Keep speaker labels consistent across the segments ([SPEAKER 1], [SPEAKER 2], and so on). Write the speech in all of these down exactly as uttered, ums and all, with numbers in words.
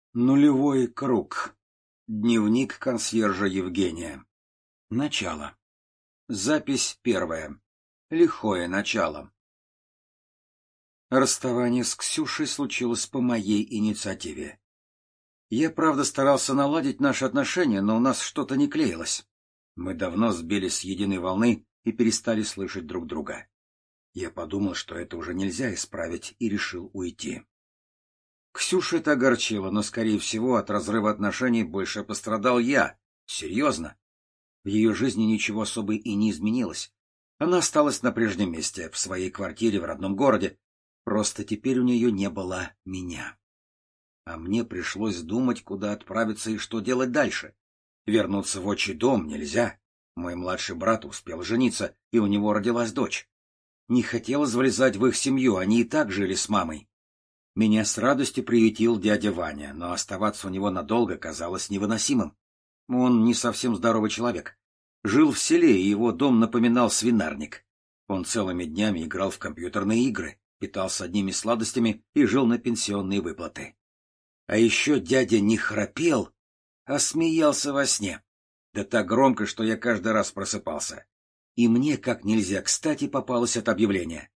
[SPEAKER 1] Нулевой круг. Дневник консьержа Евгения. Начало. Запись первая. Лихое начало. Расставание с Ксюшей случилось по моей инициативе. Я, правда, старался наладить наши отношения, но у нас что-то не клеилось. Мы давно сбились с единой волны и перестали слышать друг друга. Я подумал, что это уже нельзя исправить, и решил уйти. Ксюша это огорчило, но, скорее всего, от разрыва отношений больше пострадал я. Серьезно. В ее жизни ничего особо и не изменилось. Она осталась на прежнем месте, в своей квартире в родном городе. Просто теперь у нее не было меня. А мне пришлось думать, куда отправиться и что делать дальше. Вернуться в отчий дом нельзя. Мой младший брат успел жениться, и у него родилась дочь. Не хотелось влезать в их семью, они и так жили с мамой. Меня с радостью приютил дядя Ваня, но оставаться у него надолго казалось невыносимым. Он не совсем здоровый человек. Жил в селе, и его дом напоминал свинарник. Он целыми днями играл в компьютерные игры, питался одними сладостями и жил на пенсионные выплаты. А еще дядя не храпел, а смеялся во сне. Да так громко, что я каждый раз просыпался. И мне как нельзя кстати попалось это объявление.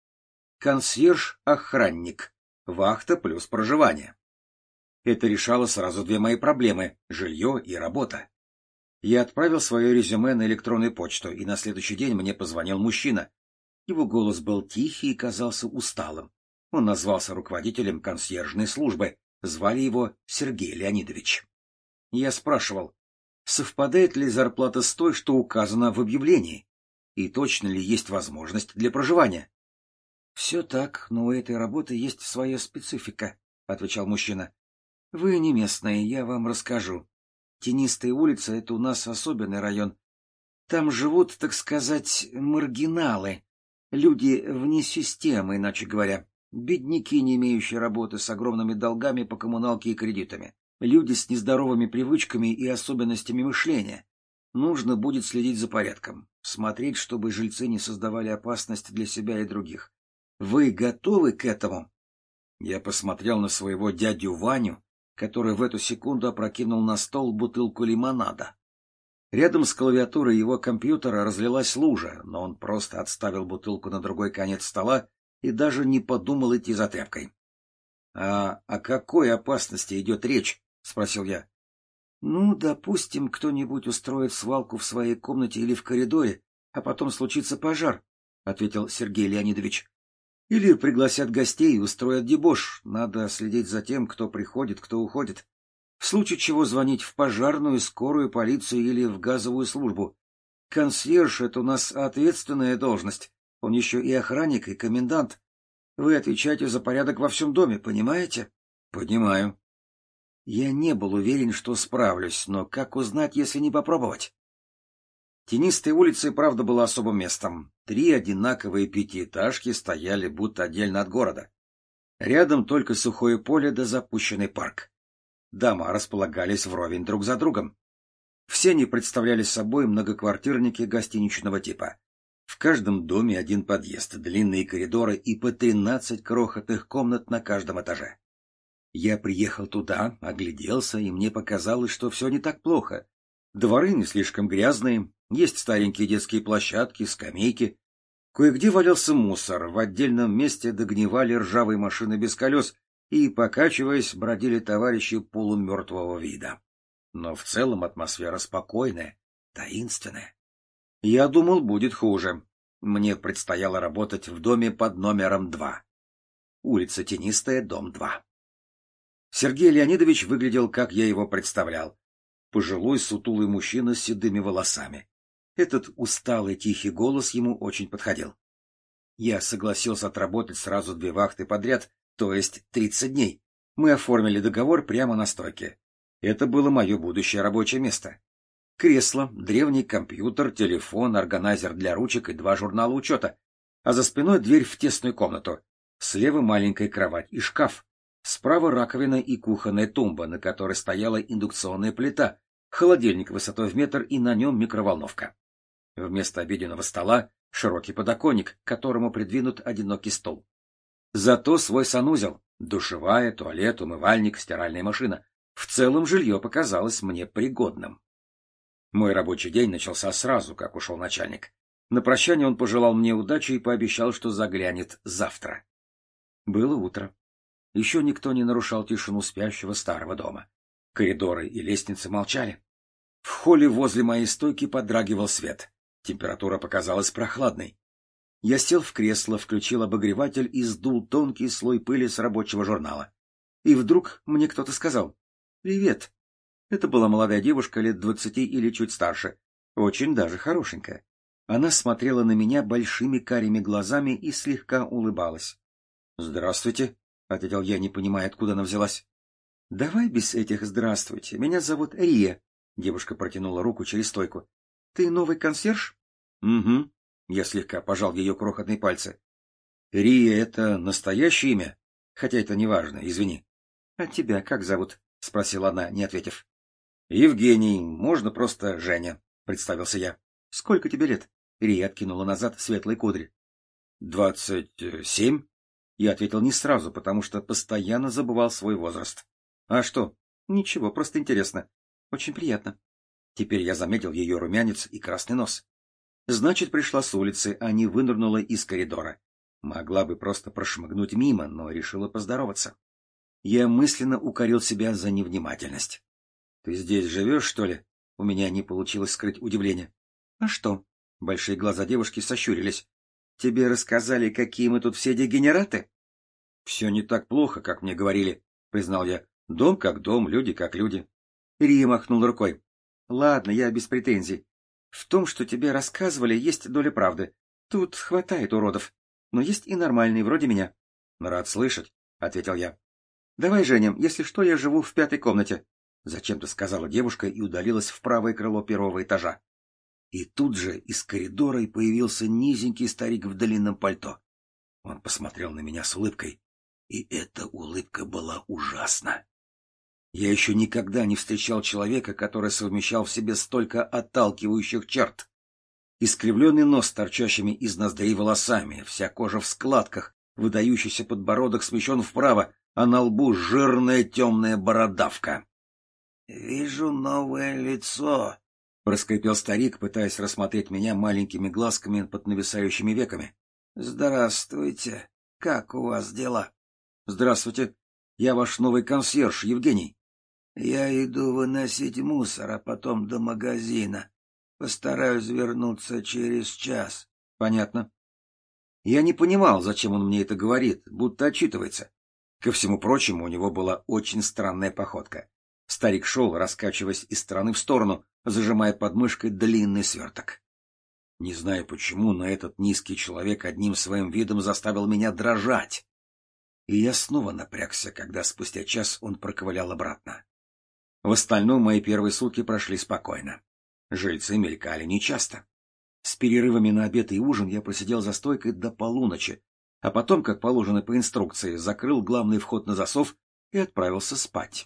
[SPEAKER 1] Консьерж-охранник. Вахта плюс проживание. Это решало сразу две мои проблемы — жилье и работа. Я отправил свое резюме на электронную почту, и на следующий день мне позвонил мужчина. Его голос был тихий и казался усталым. Он назвался руководителем консьержной службы, звали его Сергей Леонидович. Я спрашивал, совпадает ли зарплата с той, что указано в объявлении, и точно ли есть возможность для проживания. — Все так, но у этой работы есть своя специфика, — отвечал мужчина. — Вы не местные, я вам расскажу. Тенистая улица — это у нас особенный район. Там живут, так сказать, маргиналы, люди вне системы, иначе говоря, бедняки, не имеющие работы, с огромными долгами по коммуналке и кредитами, люди с нездоровыми привычками и особенностями мышления. Нужно будет следить за порядком, смотреть, чтобы жильцы не создавали опасность для себя и других. Вы готовы к этому? Я посмотрел на своего дядю Ваню, который в эту секунду опрокинул на стол бутылку лимонада. Рядом с клавиатурой его компьютера разлилась лужа, но он просто отставил бутылку на другой конец стола и даже не подумал идти за тряпкой. — А о какой опасности идет речь? — спросил я. — Ну, допустим, кто-нибудь устроит свалку в своей комнате или в коридоре, а потом случится пожар, — ответил Сергей Леонидович. Или пригласят гостей и устроят дебош. Надо следить за тем, кто приходит, кто уходит. В случае чего звонить в пожарную, скорую, полицию или в газовую службу. Консьерж — это у нас ответственная должность. Он еще и охранник, и комендант. Вы отвечаете за порядок во всем доме, понимаете? — Понимаю. Я не был уверен, что справлюсь, но как узнать, если не попробовать? Тенистая улица и правда была особым местом. Три одинаковые пятиэтажки стояли будто отдельно от города. Рядом только сухое поле да запущенный парк. Дома располагались вровень друг за другом. Все они представляли собой многоквартирники гостиничного типа. В каждом доме один подъезд, длинные коридоры и по тринадцать крохотных комнат на каждом этаже. Я приехал туда, огляделся, и мне показалось, что все не так плохо. Дворы не слишком грязные, есть старенькие детские площадки, скамейки. Кое-где валялся мусор, в отдельном месте догнивали ржавые машины без колес и, покачиваясь, бродили товарищи полумертвого вида. Но в целом атмосфера спокойная, таинственная. Я думал, будет хуже. Мне предстояло работать в доме под номером два. Улица Тенистая, дом два. Сергей Леонидович выглядел, как я его представлял. Пожилой сутулый мужчина с седыми волосами. Этот усталый тихий голос ему очень подходил. Я согласился отработать сразу две вахты подряд, то есть тридцать дней. Мы оформили договор прямо на стойке. Это было мое будущее рабочее место. Кресло, древний компьютер, телефон, органайзер для ручек и два журнала учета. А за спиной дверь в тесную комнату. Слева маленькая кровать и шкаф. Справа раковина и кухонная тумба, на которой стояла индукционная плита, холодильник высотой в метр и на нем микроволновка. Вместо обеденного стола широкий подоконник, к которому придвинут одинокий стол. Зато свой санузел, душевая, туалет, умывальник, стиральная машина. В целом жилье показалось мне пригодным. Мой рабочий день начался сразу, как ушел начальник. На прощание он пожелал мне удачи и пообещал, что заглянет завтра. Было утро. Еще никто не нарушал тишину спящего старого дома. Коридоры и лестницы молчали. В холле возле моей стойки подрагивал свет. Температура показалась прохладной. Я сел в кресло, включил обогреватель и сдул тонкий слой пыли с рабочего журнала. И вдруг мне кто-то сказал: «Привет». Это была молодая девушка лет двадцати или чуть старше, очень даже хорошенькая. Она смотрела на меня большими карими глазами и слегка улыбалась. «Здравствуйте», — ответил я, не понимая, откуда она взялась. «Давай без этих «здравствуйте». Меня зовут Рия», — девушка протянула руку через стойку. «Ты новый консьерж?» «Угу», — я слегка пожал ее крохотные пальцы. «Рия — это настоящее имя? Хотя это не важно, извини». «А тебя как зовут?» — спросила она, не ответив. «Евгений, можно просто Женя», — представился я. «Сколько тебе лет?» — Рия откинула назад светлые кудри. «Двадцать семь?» Я ответил не сразу, потому что постоянно забывал свой возраст. «А что?» «Ничего, просто интересно. Очень приятно». Теперь я заметил ее румянец и красный нос. Значит, пришла с улицы, а не вынырнула из коридора. Могла бы просто прошмыгнуть мимо, но решила поздороваться. Я мысленно укорил себя за невнимательность. «Ты здесь живешь, что ли?» У меня не получилось скрыть удивление. «А что?» Большие глаза девушки сощурились. «Тебе рассказали, какие мы тут все дегенераты?» «Все не так плохо, как мне говорили», — признал я. «Дом как дом, люди как люди». Рия махнул рукой. «Ладно, я без претензий. В том, что тебе рассказывали, есть доля правды. Тут хватает уродов. Но есть и нормальные, вроде меня». «Рад слышать», — ответил я. «Давай, Женя, если что, я живу в пятой комнате», — зачем-то сказала девушка и удалилась в правое крыло первого этажа. И тут же из коридора появился низенький старик в длинном пальто. Он посмотрел на меня с улыбкой, и эта улыбка была ужасна. Я еще никогда не встречал человека, который совмещал в себе столько отталкивающих черт. Искривленный нос с торчащими из ноздрей волосами, вся кожа в складках, выдающийся подбородок смещен вправо, а на лбу жирная темная бородавка. — Вижу новое лицо, — проскрипел старик, пытаясь рассмотреть меня маленькими глазками под нависающими веками. — Здравствуйте. Как у вас дела? — Здравствуйте. Я ваш новый консьерж, Евгений. — Я иду выносить мусор, а потом до магазина. Постараюсь вернуться через час. — Понятно. Я не понимал, зачем он мне это говорит, будто отчитывается. Ко всему прочему, у него была очень странная походка. Старик шел, раскачиваясь из стороны в сторону, зажимая под мышкой длинный сверток. Не знаю почему, но этот низкий человек одним своим видом заставил меня дрожать. И я снова напрягся, когда спустя час он проковылял обратно. В остальном мои первые сутки прошли спокойно. Жильцы мелькали нечасто. С перерывами на обед и ужин я просидел за стойкой до полуночи, а потом, как положено по инструкции, закрыл главный вход на засов и отправился спать.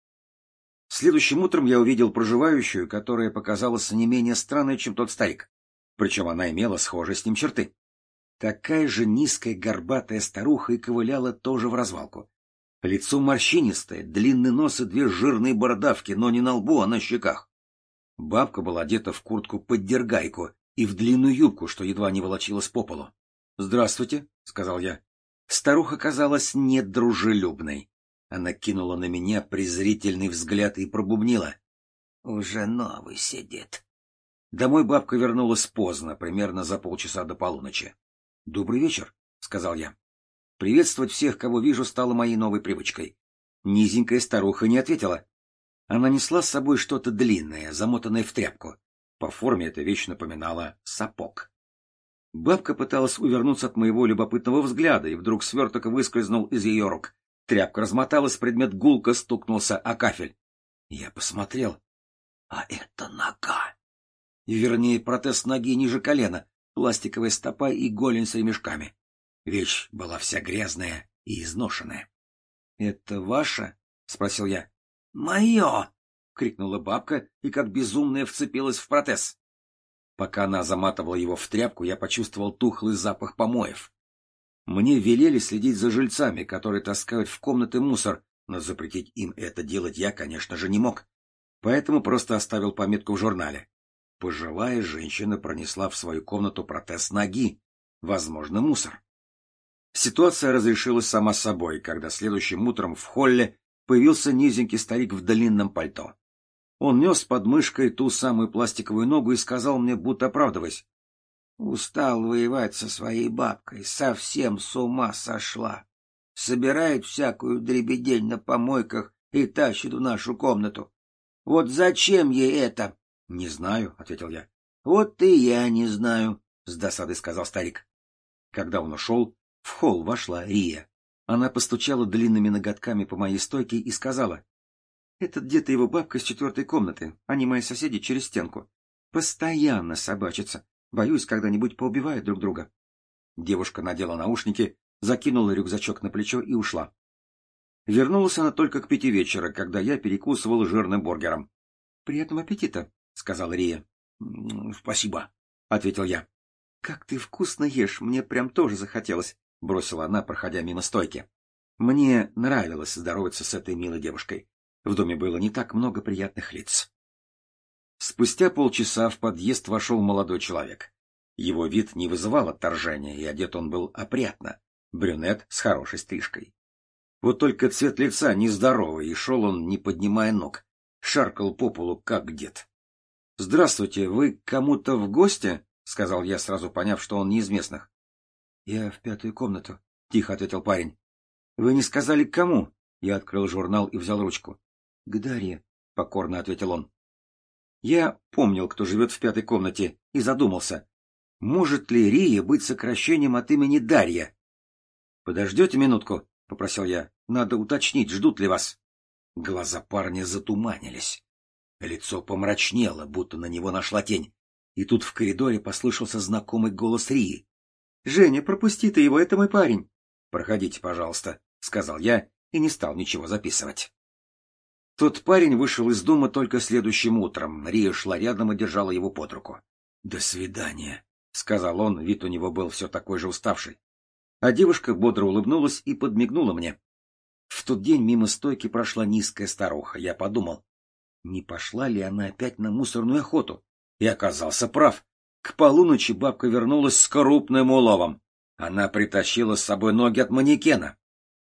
[SPEAKER 1] Следующим утром я увидел проживающую, которая показалась не менее странной, чем тот старик. Причем она имела схожие с ним черты. Такая же низкая горбатая старуха и ковыляла тоже в развалку. Лицо морщинистое, длинный нос и две жирные бородавки, но не на лбу, а на щеках. Бабка была одета в куртку-поддергайку и в длинную юбку, что едва не волочилась по полу. — Здравствуйте, — сказал я. Старуха казалась недружелюбной. Она кинула на меня презрительный взгляд и пробубнила. — Уже новый сидит. Домой бабка вернулась поздно, примерно за полчаса до полуночи. — Добрый вечер, — сказал я. Приветствовать всех, кого вижу, стало моей новой привычкой. Низенькая старуха не ответила. Она несла с собой что-то длинное, замотанное в тряпку. По форме эта вещь напоминала сапог. Бабка пыталась увернуться от моего любопытного взгляда, и вдруг сверток выскользнул из ее рук. Тряпка размоталась, предмет гулко стукнулся о кафель. Я посмотрел. А это нога. Вернее, протез ноги ниже колена, пластиковая стопа и голень с ремешками. Вещь была вся грязная и изношенная. — Это ваша? — спросил я. — Мое! — крикнула бабка и как безумная вцепилась в протез. Пока она заматывала его в тряпку, я почувствовал тухлый запах помоев. Мне велели следить за жильцами, которые таскают в комнаты мусор, но запретить им это делать я, конечно же, не мог. Поэтому просто оставил пометку в журнале. Пожилая женщина пронесла в свою комнату протез ноги. Возможно, мусор. Ситуация разрешилась сама собой, когда следующим утром в холле появился низенький старик в длинном пальто. Он нес под мышкой ту самую пластиковую ногу и сказал мне, будто оправдываясь: «Устал воевать со своей бабкой, совсем с ума сошла. Собирает всякую дребедень на помойках и тащит в нашу комнату. Вот зачем ей это?» «Не знаю», — ответил я. «Вот и я не знаю», — с досадой сказал старик. Когда он ушел, в холл вошла Рия. Она постучала длинными ноготками по моей стойке и сказала: «Этот дед и его бабка с четвертой комнаты, они мои соседи через стенку. Постоянно собачатся. Боюсь, когда-нибудь поубивают друг друга». Девушка надела наушники, закинула рюкзачок на плечо и ушла. Вернулась она только к пяти вечера, когда я перекусывал жирным бургером. «Приятного аппетита», — сказала Рия. «Спасибо», — ответил я. «Как ты вкусно ешь, мне прям тоже захотелось», — бросила она, проходя мимо стойки. Мне нравилось здороваться с этой милой девушкой. В доме было не так много приятных лиц. Спустя полчаса в подъезд вошел молодой человек. Его вид не вызывал отторжения, и одет он был опрятно. Брюнет с хорошей стрижкой. Вот только цвет лица нездоровый, и шел он, не поднимая ног. Шаркал по полу, как дед. — Здравствуйте, вы к кому-то в гости? — сказал я, сразу поняв, что он не из местных. — Я в пятую комнату, — тихо ответил парень. — Вы не сказали, к кому? Я открыл журнал и взял ручку. — К Дарье, — покорно ответил он. Я помнил, кто живет в пятой комнате, и задумался. Может ли Рия быть сокращением от имени Дарья? — Подождете минутку, — попросил я. — Надо уточнить, ждут ли вас. Глаза парня затуманились. Лицо помрачнело, будто на него нашла тень. И тут в коридоре послышался знакомый голос Рии. — Женя, пропусти ты его, это мой парень. — Проходите, пожалуйста, — сказал я и не стал ничего записывать. Тот парень вышел из дома только следующим утром. Рия шла рядом и держала его под руку. — До свидания, — сказал он, вид у него был все такой же уставший. А девушка бодро улыбнулась и подмигнула мне. В тот день мимо стойки прошла низкая старуха. Я подумал, не пошла ли она опять на мусорную охоту? И оказался прав. К полуночи бабка вернулась с крупным уловом. Она притащила с собой ноги от манекена.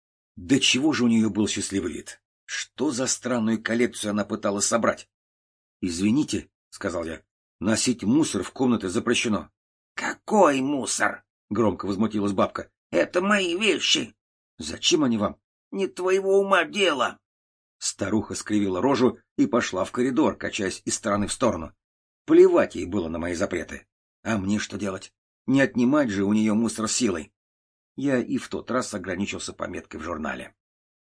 [SPEAKER 1] Да чего же у нее был счастливый вид? Что за странную коллекцию она пыталась собрать? — Извините, — сказал я, — носить мусор в комнаты запрещено. — Какой мусор? — громко возмутилась бабка. — Это мои вещи. — Зачем они вам? — Не твоего ума дело. Старуха скривила рожу и пошла в коридор, качаясь из стороны в сторону. Плевать ей было на мои запреты. А мне что делать? Не отнимать же у нее мусор силой. Я и в тот раз ограничился пометкой в журнале.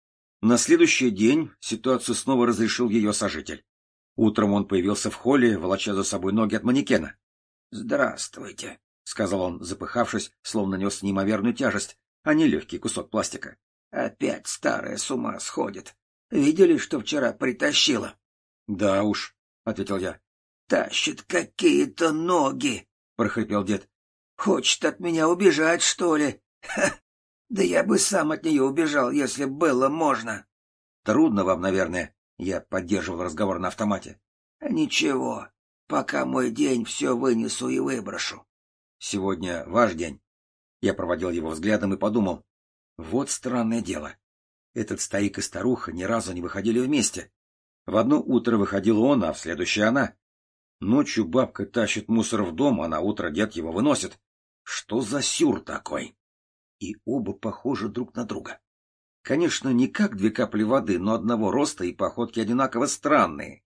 [SPEAKER 1] На следующий день ситуацию снова разрешил ее сожитель. Утром он появился в холле, волоча за собой ноги от манекена. — Здравствуйте, — сказал он, запыхавшись, словно нес неимоверную тяжесть, а не легкий кусок пластика. — Опять старая с ума сходит. Видели, что вчера притащила? — Да уж, — ответил я. — Тащит какие-то ноги, — прохрипел дед. — Хочет от меня убежать, что ли? Ха! Да я бы сам от нее убежал, если было можно. — Трудно вам, наверное. Я поддерживал разговор на автомате. — Ничего, пока мой день все вынесу и выброшу. — Сегодня ваш день. Я проводил его взглядом и подумал. Вот странное дело. Этот старик и старуха ни разу не выходили вместе. В одно утро выходил он, а в следующее она. Ночью бабка тащит мусор в дом, а на утро дед его выносит. Что за сюр такой? И оба похожи друг на друга. Конечно, не как две капли воды, но одного роста и походки одинаково странные.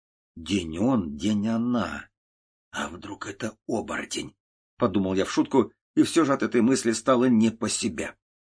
[SPEAKER 1] День он, день она. А вдруг это оборотень? Подумал я в шутку, и все же от этой мысли стало не по себе.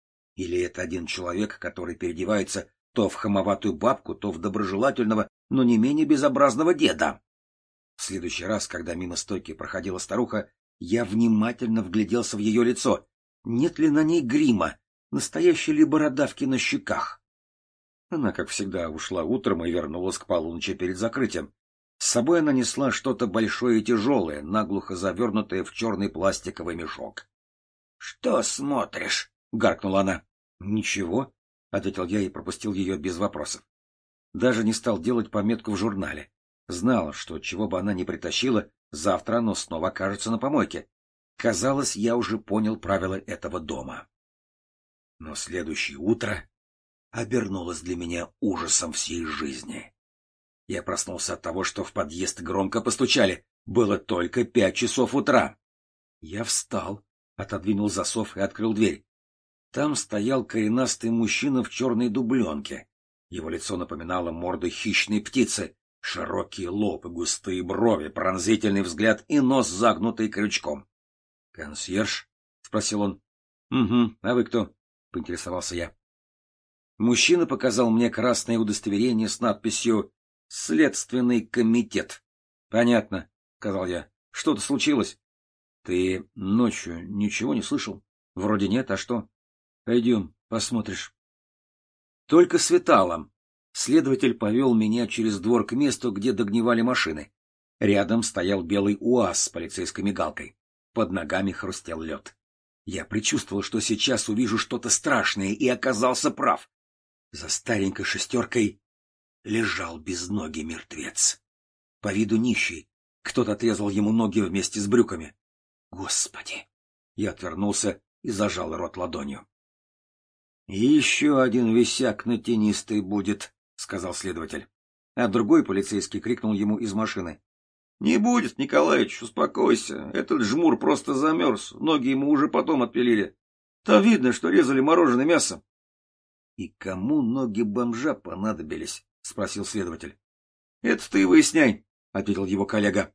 [SPEAKER 1] Или это один человек, который переодевается то в хамоватую бабку, то в доброжелательного, но не менее безобразного деда? В следующий раз, когда мимо стойки проходила старуха, я внимательно вгляделся в ее лицо. Нет ли на ней грима, настоящей ли бородавки на щеках? Она, как всегда, ушла утром и вернулась к полуночи перед закрытием. С собой она несла что-то большое и тяжелое, наглухо завернутое в черный пластиковый мешок. — Что смотришь? — гаркнула она. — Ничего. — ответил я и пропустил ее без вопросов. Даже не стал делать пометку в журнале. Знал, что чего бы она ни притащила, завтра оно снова окажется на помойке. Казалось, я уже понял правила этого дома. Но следующее утро обернулось для меня ужасом всей жизни. Я проснулся от того, что в подъезд громко постучали. Было только пять часов утра. Я встал, отодвинул засов и открыл дверь. Там стоял коренастый мужчина в черной дубленке. Его лицо напоминало морду хищной птицы. Широкий лоб и густые брови, пронзительный взгляд и нос, загнутый крючком. — Консьерж? — спросил он. — Угу. А вы кто? — поинтересовался я. Мужчина показал мне красное удостоверение с надписью «Следственный комитет». — Понятно, — сказал я. — Что-то случилось? — Ты ночью ничего не слышал? — Вроде нет, а что? — Пойдем, посмотришь. Только светало. Следователь повел меня через двор к месту, где догнивали машины. Рядом стоял белый УАЗ с полицейской мигалкой. Под ногами хрустел лед. Я предчувствовал, что сейчас увижу что-то страшное, и оказался прав. За старенькой шестеркой лежал безногий мертвец. По виду нищий. Кто-то отрезал ему ноги вместе с брюками. Господи! Я отвернулся и зажал рот ладонью. — Еще один висяк на тенистой будет, — сказал следователь. А другой полицейский крикнул ему из машины. — Не будет, Николаич, успокойся. Этот жмур просто замерз. Ноги ему уже потом отпилили. Там видно, что резали мороженое мясо. — И кому ноги бомжа понадобились? — спросил следователь. — Это ты выясняй, — ответил его коллега.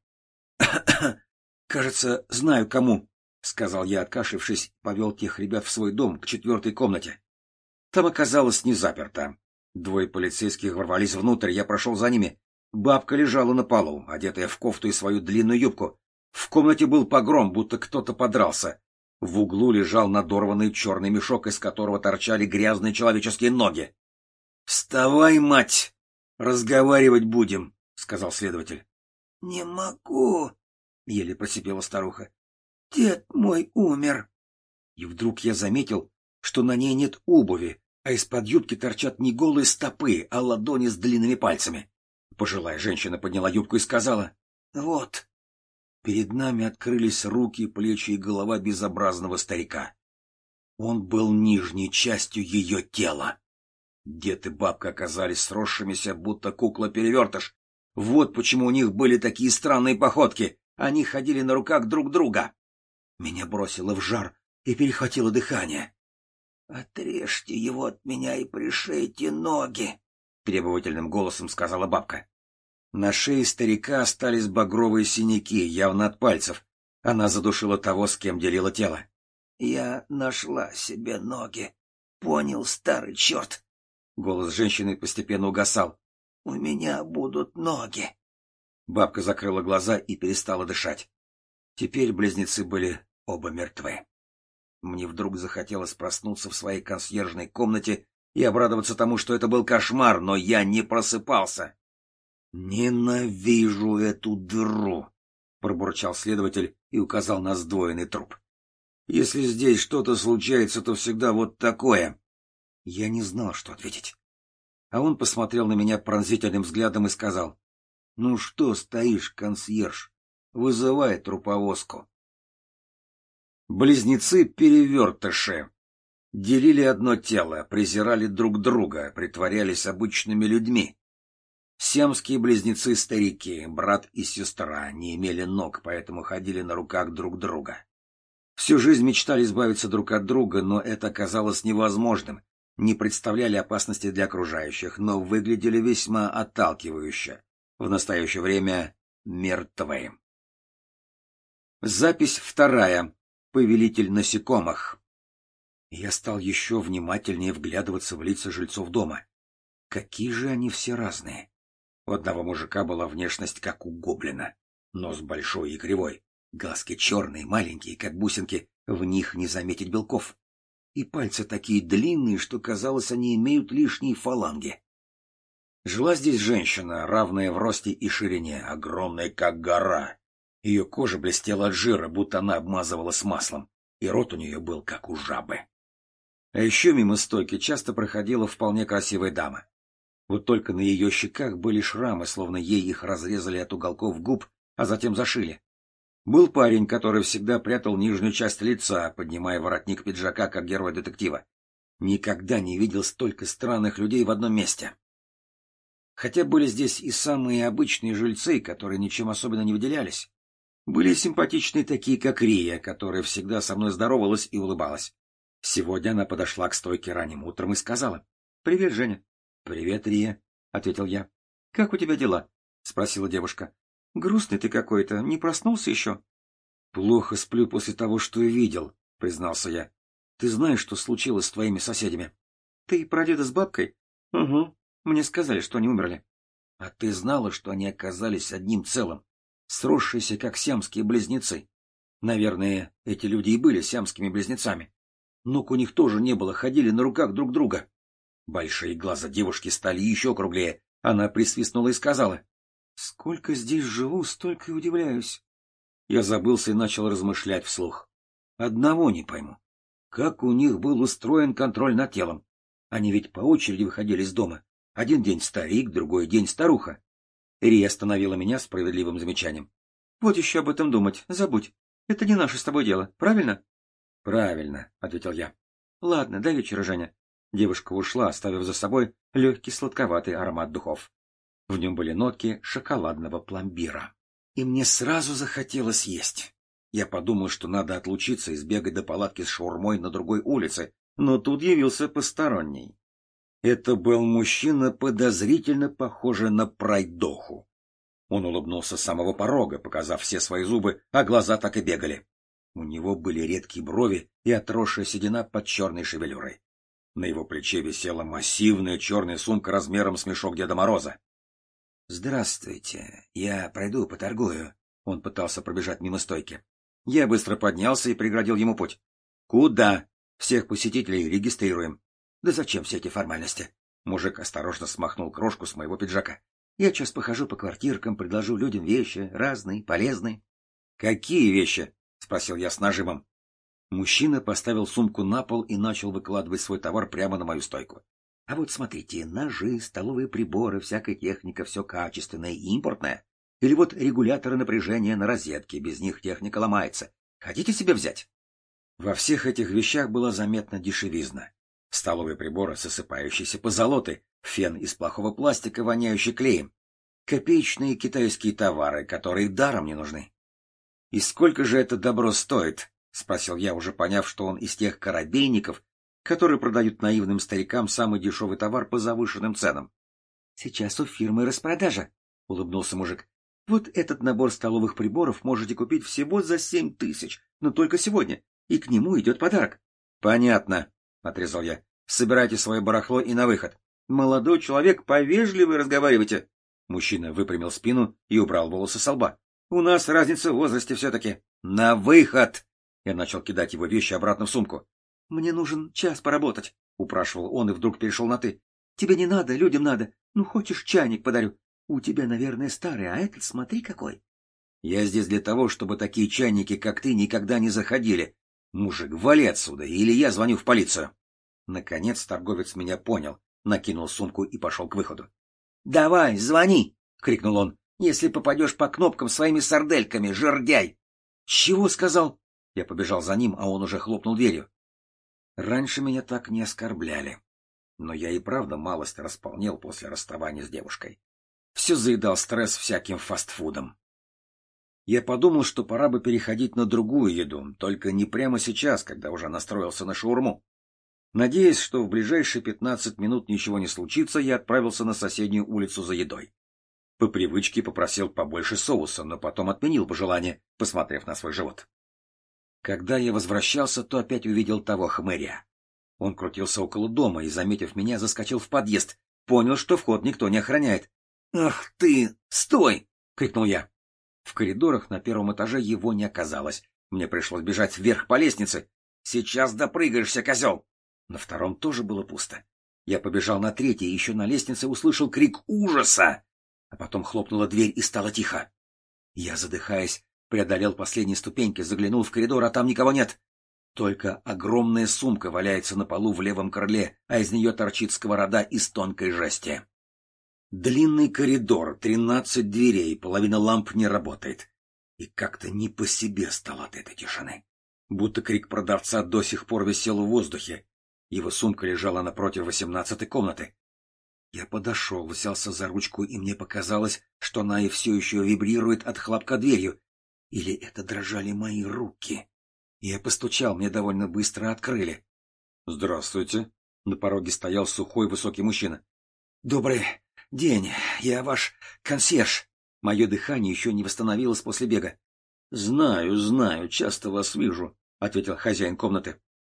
[SPEAKER 1] — Кажется, знаю кому, — сказал я, откашлившись, повел тех ребят в свой дом, к четвертой комнате. Там оказалось не заперто. Двое полицейских ворвались внутрь, я прошел за ними. Бабка лежала на полу, одетая в кофту и свою длинную юбку. В комнате был погром, будто кто-то подрался. В углу лежал надорванный черный мешок, из которого торчали грязные человеческие ноги. — Вставай, мать! Разговаривать будем, — сказал следователь. — Не могу, — еле просипела старуха. — Дед мой умер. И вдруг я заметил, что на ней нет обуви, а из-под юбки торчат не голые стопы, а ладони с длинными пальцами. Пожилая женщина подняла юбку и сказала: — Вот. Перед нами открылись руки, плечи и голова безобразного старика. Он был нижней частью ее тела. Дед и бабка оказались сросшимися, будто кукла-перевертыш. Вот почему у них были такие странные походки. Они ходили на руках друг друга. Меня бросило в жар и перехватило дыхание. — Отрежьте его от меня и пришейте ноги, — требовательным голосом сказала бабка. На шее старика остались багровые синяки, явно от пальцев. Она задушила того, с кем делила тело. — Я нашла себе ноги. Понял, старый черт. Голос женщины постепенно угасал. — У меня будут ноги. Бабка закрыла глаза и перестала дышать. Теперь близнецы были оба мертвы. Мне вдруг захотелось проснуться в своей консьержной комнате и обрадоваться тому, что это был кошмар, но я не просыпался. «Ненавижу эту дыру!» — пробурчал следователь и указал на сдвоенный труп. «Если здесь что-то случается, то всегда вот такое». Я не знал, что ответить. А он посмотрел на меня пронзительным взглядом и сказал: «Ну что стоишь, консьерж? Вызывай труповозку». Близнецы-перевертыши. Делили одно тело, презирали друг друга, притворялись обычными людьми. Сиамские близнецы-старики, брат и сестра, не имели ног, поэтому ходили на руках друг друга. Всю жизнь мечтали избавиться друг от друга, но это оказалось невозможным, не представляли опасности для окружающих, но выглядели весьма отталкивающе. В настоящее время мертвые. Запись вторая. Повелитель насекомых. Я стал еще внимательнее вглядываться в лица жильцов дома. Какие же они все разные. У одного мужика была внешность, как у гоблина. Нос большой и кривой, глазки черные, маленькие, как бусинки, в них не заметить белков. И пальцы такие длинные, что, казалось, они имеют лишние фаланги. Жила здесь женщина, равная в росте и ширине, огромная, как гора. Ее кожа блестела от жира, будто она обмазывалась маслом, и рот у нее был, как у жабы. А еще мимо стойки часто проходила вполне красивая дама. Вот только на ее щеках были шрамы, словно ей их разрезали от уголков губ, а затем зашили. Был парень, который всегда прятал нижнюю часть лица, поднимая воротник пиджака, как герой детектива. Никогда не видел столько странных людей в одном месте. Хотя были здесь и самые обычные жильцы, которые ничем особенно не выделялись. Были симпатичные такие, как Рия, которая всегда со мной здоровалась и улыбалась. Сегодня она подошла к стойке ранним утром и сказала: «Привет, Женя». «Привет, Рия», — ответил я. «Как у тебя дела?» — спросила девушка. «Грустный ты какой-то, не проснулся еще?» «Плохо сплю после того, что видел», — признался я. «Ты знаешь, что случилось с твоими соседями?» «Ты про деда с бабкой?» «Угу. Мне сказали, что они умерли». «А ты знала, что они оказались одним целым, сросшиеся, как сиамские близнецы? Наверное, эти люди и были сиамскими близнецами. Ног у них тоже не было, ходили на руках друг друга». Большие глаза девушки стали еще круглее. Она присвистнула и сказала: «Сколько здесь живу, столько и удивляюсь». Я забылся и начал размышлять вслух. Одного не пойму. Как у них был устроен контроль над телом? Они ведь по очереди выходили из дома. Один день старик, другой день старуха. Рия остановила меня справедливым замечанием. «Вот еще об этом думать, забудь. Это не наше с тобой дело, правильно?» «Правильно», — ответил я. «Ладно, до вечера, Женя». Девушка ушла, оставив за собой легкий сладковатый аромат духов. В нем были нотки шоколадного пломбира. И мне сразу захотелось есть. Я подумал, что надо отлучиться и сбегать до палатки с шаурмой на другой улице, но тут явился посторонний. Это был мужчина, подозрительно похожий на пройдоху. Он улыбнулся с самого порога, показав все свои зубы, а глаза так и бегали. У него были редкие брови и отросшая седина под черной шевелюрой. На его плече висела массивная черная сумка размером с мешок Деда Мороза. «Здравствуйте, я пройду поторгую». Он пытался пробежать мимо стойки. Я быстро поднялся и преградил ему путь. «Куда? Всех посетителей регистрируем». «Да зачем все эти формальности?» Мужик осторожно смахнул крошку с моего пиджака. «Я сейчас похожу по квартиркам, предложу людям вещи, разные, полезные». «Какие вещи?» — спросил я с нажимом. Мужчина поставил сумку на пол и начал выкладывать свой товар прямо на мою стойку. «А вот смотрите, ножи, столовые приборы, всякая техника, все качественное и импортное. Или вот регуляторы напряжения на розетке, без них техника ломается. Хотите себе взять?» Во всех этих вещах была заметна дешевизна. Столовые приборы с осыпающейся позолотой, фен из плохого пластика, воняющий клеем. Копеечные китайские товары, которые даром не нужны. «И сколько же это добро стоит?» — спросил я, уже поняв, что он из тех корабейников, которые продают наивным старикам самый дешевый товар по завышенным ценам. — Сейчас у фирмы распродажа, — улыбнулся мужик. — Вот этот набор столовых приборов можете купить всего за семь тысяч, но только сегодня, и к нему идет подарок. — Понятно, — отрезал я. — Собирайте свое барахло и на выход. — Молодой человек, повежливее разговаривайте. Мужчина выпрямил спину и убрал волосы со лба. — У нас разница в возрасте все-таки. — На выход! Я начал кидать его вещи обратно в сумку. — Мне нужен час поработать, — упрашивал он и вдруг перешел на «ты». — Тебе не надо, людям надо. Ну, хочешь, чайник подарю? У тебя, наверное, старый, а этот смотри какой. — Я здесь для того, чтобы такие чайники, как ты, никогда не заходили. Мужик, вали отсюда, или я звоню в полицию. Наконец торговец меня понял, накинул сумку и пошел к выходу. — Давай, звони! — крикнул он. — Если попадешь по кнопкам своими сардельками, жердяй! — Чего сказал? Я побежал за ним, а он уже хлопнул дверью. Раньше меня так не оскорбляли. Но я и правда малость располнел после расставания с девушкой. Все заедал стресс всяким фастфудом. Я подумал, что пора бы переходить на другую еду, только не прямо сейчас, когда уже настроился на шаурму. Надеясь, что в ближайшие пятнадцать минут ничего не случится, я отправился на соседнюю улицу за едой. По привычке попросил побольше соуса, но потом отменил пожелание, посмотрев на свой живот. Когда я возвращался, то опять увидел того хмыря. Он крутился около дома и, заметив меня, заскочил в подъезд. Понял, что вход никто не охраняет. «Ах ты! Стой!» — крикнул я. В коридорах на первом этаже его не оказалось. Мне пришлось бежать вверх по лестнице. «Сейчас допрыгаешься, козел!» На втором тоже было пусто. Я побежал на третий, и еще на лестнице услышал крик ужаса. А потом хлопнула дверь, и стало тихо. Я, задыхаясь, преодолел последние ступеньки, заглянул в коридор, а там никого нет. Только огромная сумка валяется на полу в левом крыле, а из нее торчит сковорода из тонкой жести. Длинный коридор, тринадцать дверей, половина ламп не работает. И как-то не по себе стало от этой тишины. Будто крик продавца до сих пор висел в воздухе. Его сумка лежала напротив восемнадцатой комнаты. Я подошел, взялся за ручку, и мне показалось, что она и все еще вибрирует от хлопка дверью. Или это дрожали мои руки? Я постучал, мне довольно быстро открыли. — Здравствуйте. На пороге стоял сухой высокий мужчина. — Добрый день, я ваш консьерж. Мое дыхание еще не восстановилось после бега. — Знаю, знаю, часто вас вижу, — ответил хозяин комнаты.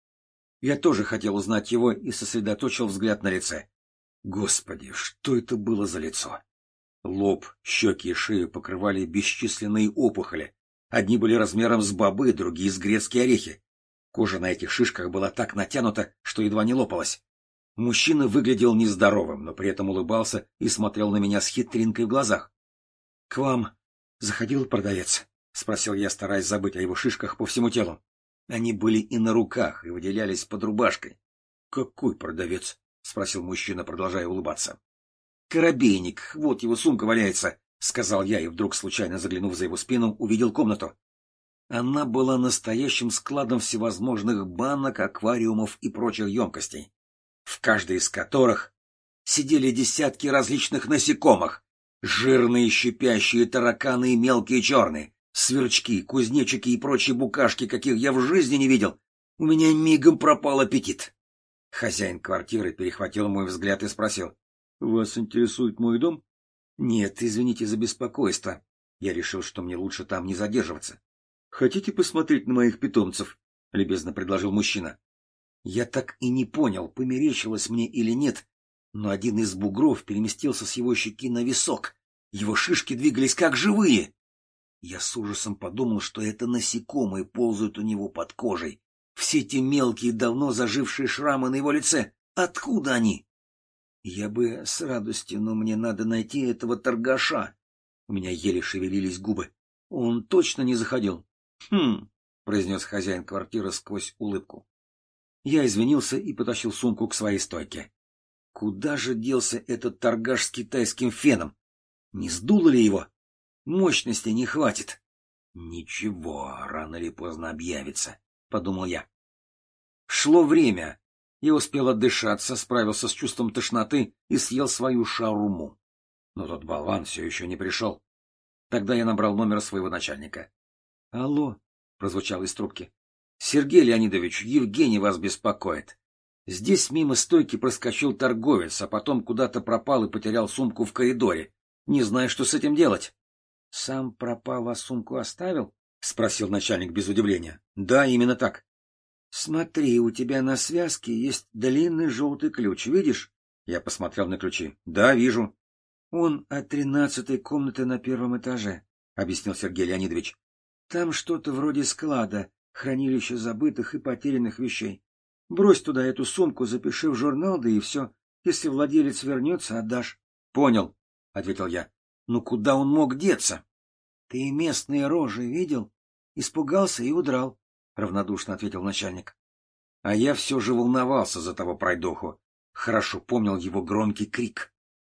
[SPEAKER 1] Я тоже хотел узнать его и сосредоточил взгляд на лице. Господи, что это было за лицо? Лоб, щеки и шею покрывали бесчисленные опухоли. Одни были размером с бобы, другие — с грецкие орехи. Кожа на этих шишках была так натянута, что едва не лопалась. Мужчина выглядел нездоровым, но при этом улыбался и смотрел на меня с хитринкой в глазах. — К вам заходил продавец? — спросил я, стараясь забыть о его шишках по всему телу. Они были и на руках, и выделялись под рубашкой. — Какой продавец? — спросил мужчина, продолжая улыбаться. — Коробейник, вот его сумка валяется, — сказал я, и вдруг, случайно заглянув за его спину, увидел комнату. Она была настоящим складом всевозможных банок, аквариумов и прочих емкостей, в каждой из которых сидели десятки различных насекомых. Жирные, щипящие тараканы и мелкие черные, сверчки, кузнечики и прочие букашки, каких я в жизни не видел. У меня мигом пропал аппетит. Хозяин квартиры перехватил мой взгляд и спросил: — Вас интересует мой дом? — Нет, извините за беспокойство. Я решил, что мне лучше там не задерживаться. — Хотите посмотреть на моих питомцев? — любезно предложил мужчина. Я так и не понял, померещилось мне или нет, но один из бугров переместился с его щеки на висок. Его шишки двигались как живые. Я с ужасом подумал, что это насекомые ползают у него под кожей. Все те мелкие, давно зажившие шрамы на его лице. Откуда они? Я бы с радостью, но мне надо найти этого торгаша. У меня еле шевелились губы. Он точно не заходил. — Хм, — произнес хозяин квартиры сквозь улыбку. Я извинился и потащил сумку к своей стойке. Куда же делся этот торгаш с китайским феном? Не сдуло ли его? Мощности не хватит. Ничего, рано или поздно объявится, — подумал я. Шло время. Я успел отдышаться, справился с чувством тошноты и съел свою шаурму. Но тот болван все еще не пришел. Тогда я набрал номер своего начальника. — Алло, — прозвучало из трубки. — Сергей Леонидович, Евгений вас беспокоит. Здесь мимо стойки проскочил торговец, а потом куда-то пропал и потерял сумку в коридоре. Не знаю, что с этим делать. — Сам пропал, а сумку оставил? — спросил начальник без удивления. — Да, именно так. — Смотри, у тебя на связке есть длинный желтый ключ, видишь? Я посмотрел на ключи. — Да, вижу. — Он от тринадцатой комнаты на первом этаже, — объяснил Сергей Леонидович. — Там что-то вроде склада, хранилища забытых и потерянных вещей. Брось туда эту сумку, запиши в журнал, да и все. Если владелец вернется, отдашь. — Понял, — ответил я. — Ну куда он мог деться? — Ты местные рожи видел? Испугался и удрал, — равнодушно ответил начальник. А я все же волновался за того пройдоху. Хорошо помнил его громкий крик.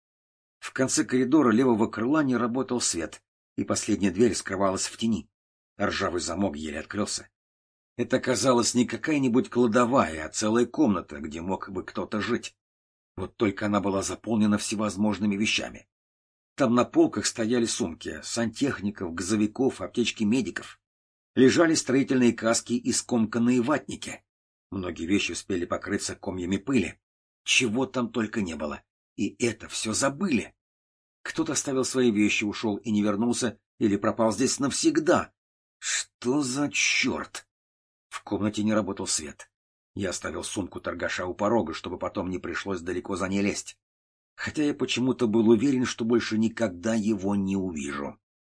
[SPEAKER 1] В конце коридора левого крыла не работал свет, и последняя дверь скрывалась в тени. Ржавый замок еле открылся. Это оказалась не какая-нибудь кладовая, а целая комната, где мог бы кто-то жить. Вот только она была заполнена всевозможными вещами. Там на полках стояли сумки сантехников, газовиков, аптечки медиков. Лежали строительные каски и скомканные ватники. Многие вещи успели покрыться комьями пыли. Чего там только не было. И это все забыли. Кто-то оставил свои вещи, ушел и не вернулся, или пропал здесь навсегда. Что за черт? В комнате не работал свет. Я оставил сумку торгаша у порога, чтобы потом не пришлось далеко за ней лезть. Хотя я почему-то был уверен, что больше никогда его не увижу.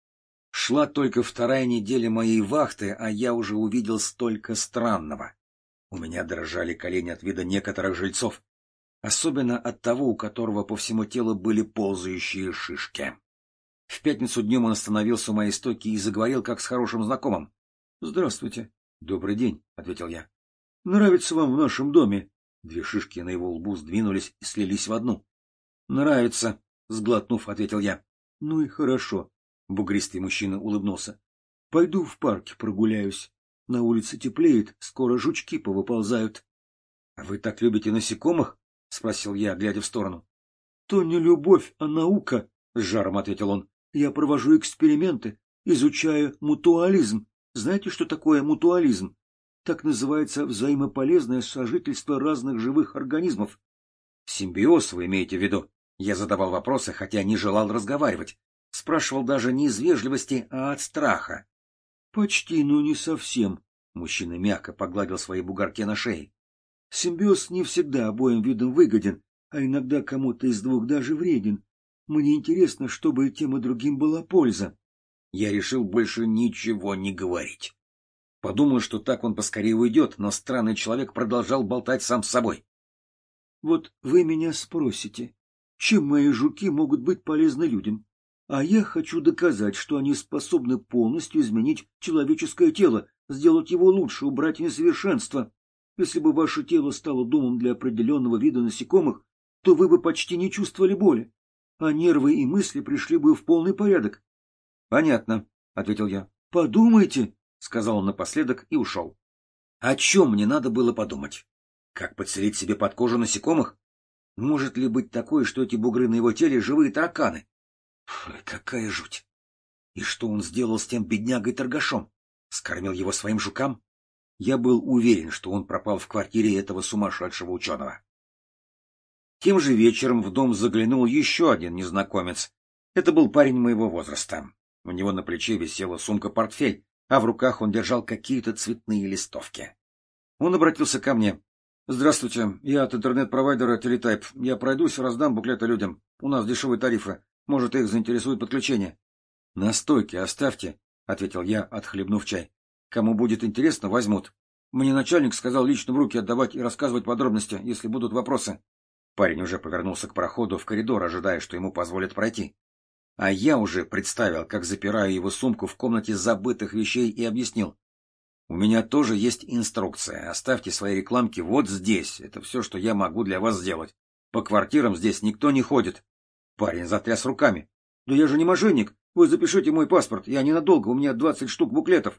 [SPEAKER 1] Шла только вторая неделя моей вахты, а я уже увидел столько странного. У меня дрожали колени от вида некоторых жильцов. Особенно от того, у которого по всему телу были ползающие шишки. В пятницу днем он остановился у моей стойки и заговорил, как с хорошим знакомым. — Здравствуйте. — Добрый день, — ответил я. — Нравится вам в нашем доме? Две шишки на его лбу сдвинулись и слились в одну. — Нравится, — сглотнув, ответил я. — Ну и хорошо. Бугристый мужчина улыбнулся. — Пойду в парке прогуляюсь. На улице теплеет, скоро жучки повыползают. — А вы так любите насекомых? — спросил я, глядя в сторону. — То не любовь, а наука, — с жаром ответил он. — Я провожу эксперименты, изучаю мутуализм. Знаете, что такое мутуализм? Так называется взаимополезное сожительство разных живых организмов. — Симбиоз вы имеете в виду? Я задавал вопросы, хотя не желал разговаривать. Спрашивал даже не из вежливости, а от страха. — Почти, но не совсем. Мужчина мягко погладил свои бугорки на шее. Симбиоз не всегда обоим видам выгоден, а иногда кому-то из двух даже вреден. Мне интересно, чтобы и тем, и другим была польза. Я решил больше ничего не говорить. Подумал, что так он поскорее уйдет, но странный человек продолжал болтать сам с собой. — Вот вы меня спросите, чем мои жуки могут быть полезны людям? А я хочу доказать, что они способны полностью изменить человеческое тело, сделать его лучше, убрать несовершенство. Если бы ваше тело стало домом для определенного вида насекомых, то вы бы почти не чувствовали боли, а нервы и мысли пришли бы в полный порядок. — Понятно, — ответил я. — Подумайте, — сказал он напоследок и ушел. О чем мне надо было подумать? Как подселить себе под кожу насекомых? Может ли быть такое, что эти бугры на его теле — живые тараканы? Фу, какая жуть! И что он сделал с тем беднягой-торгашом? Скормил его своим жукам? Я был уверен, что он пропал в квартире этого сумасшедшего ученого. Тем же вечером в дом заглянул еще один незнакомец. Это был парень моего возраста. У него на плече висела сумка-портфель, а в руках он держал какие-то цветные листовки. Он обратился ко мне. — Здравствуйте, я от интернет-провайдера Телетайп. Я пройдусь, раздам буклеты людям. У нас дешевые тарифы. Может, их заинтересует подключение. — На стойке оставьте, — ответил я, отхлебнув чай. — Кому будет интересно, возьмут. Мне начальник сказал лично в руки отдавать и рассказывать подробности, если будут вопросы. Парень уже повернулся к проходу в коридор, ожидая, что ему позволят пройти. А я уже представил, как запираю его сумку в комнате забытых вещей и объяснил. У меня тоже есть инструкция. Оставьте свои рекламки вот здесь. Это все, что я могу для вас сделать. По квартирам здесь никто не ходит. Парень затряс руками. Да я же не мошенник. Вы запишите мой паспорт. Я ненадолго, у меня двадцать штук буклетов.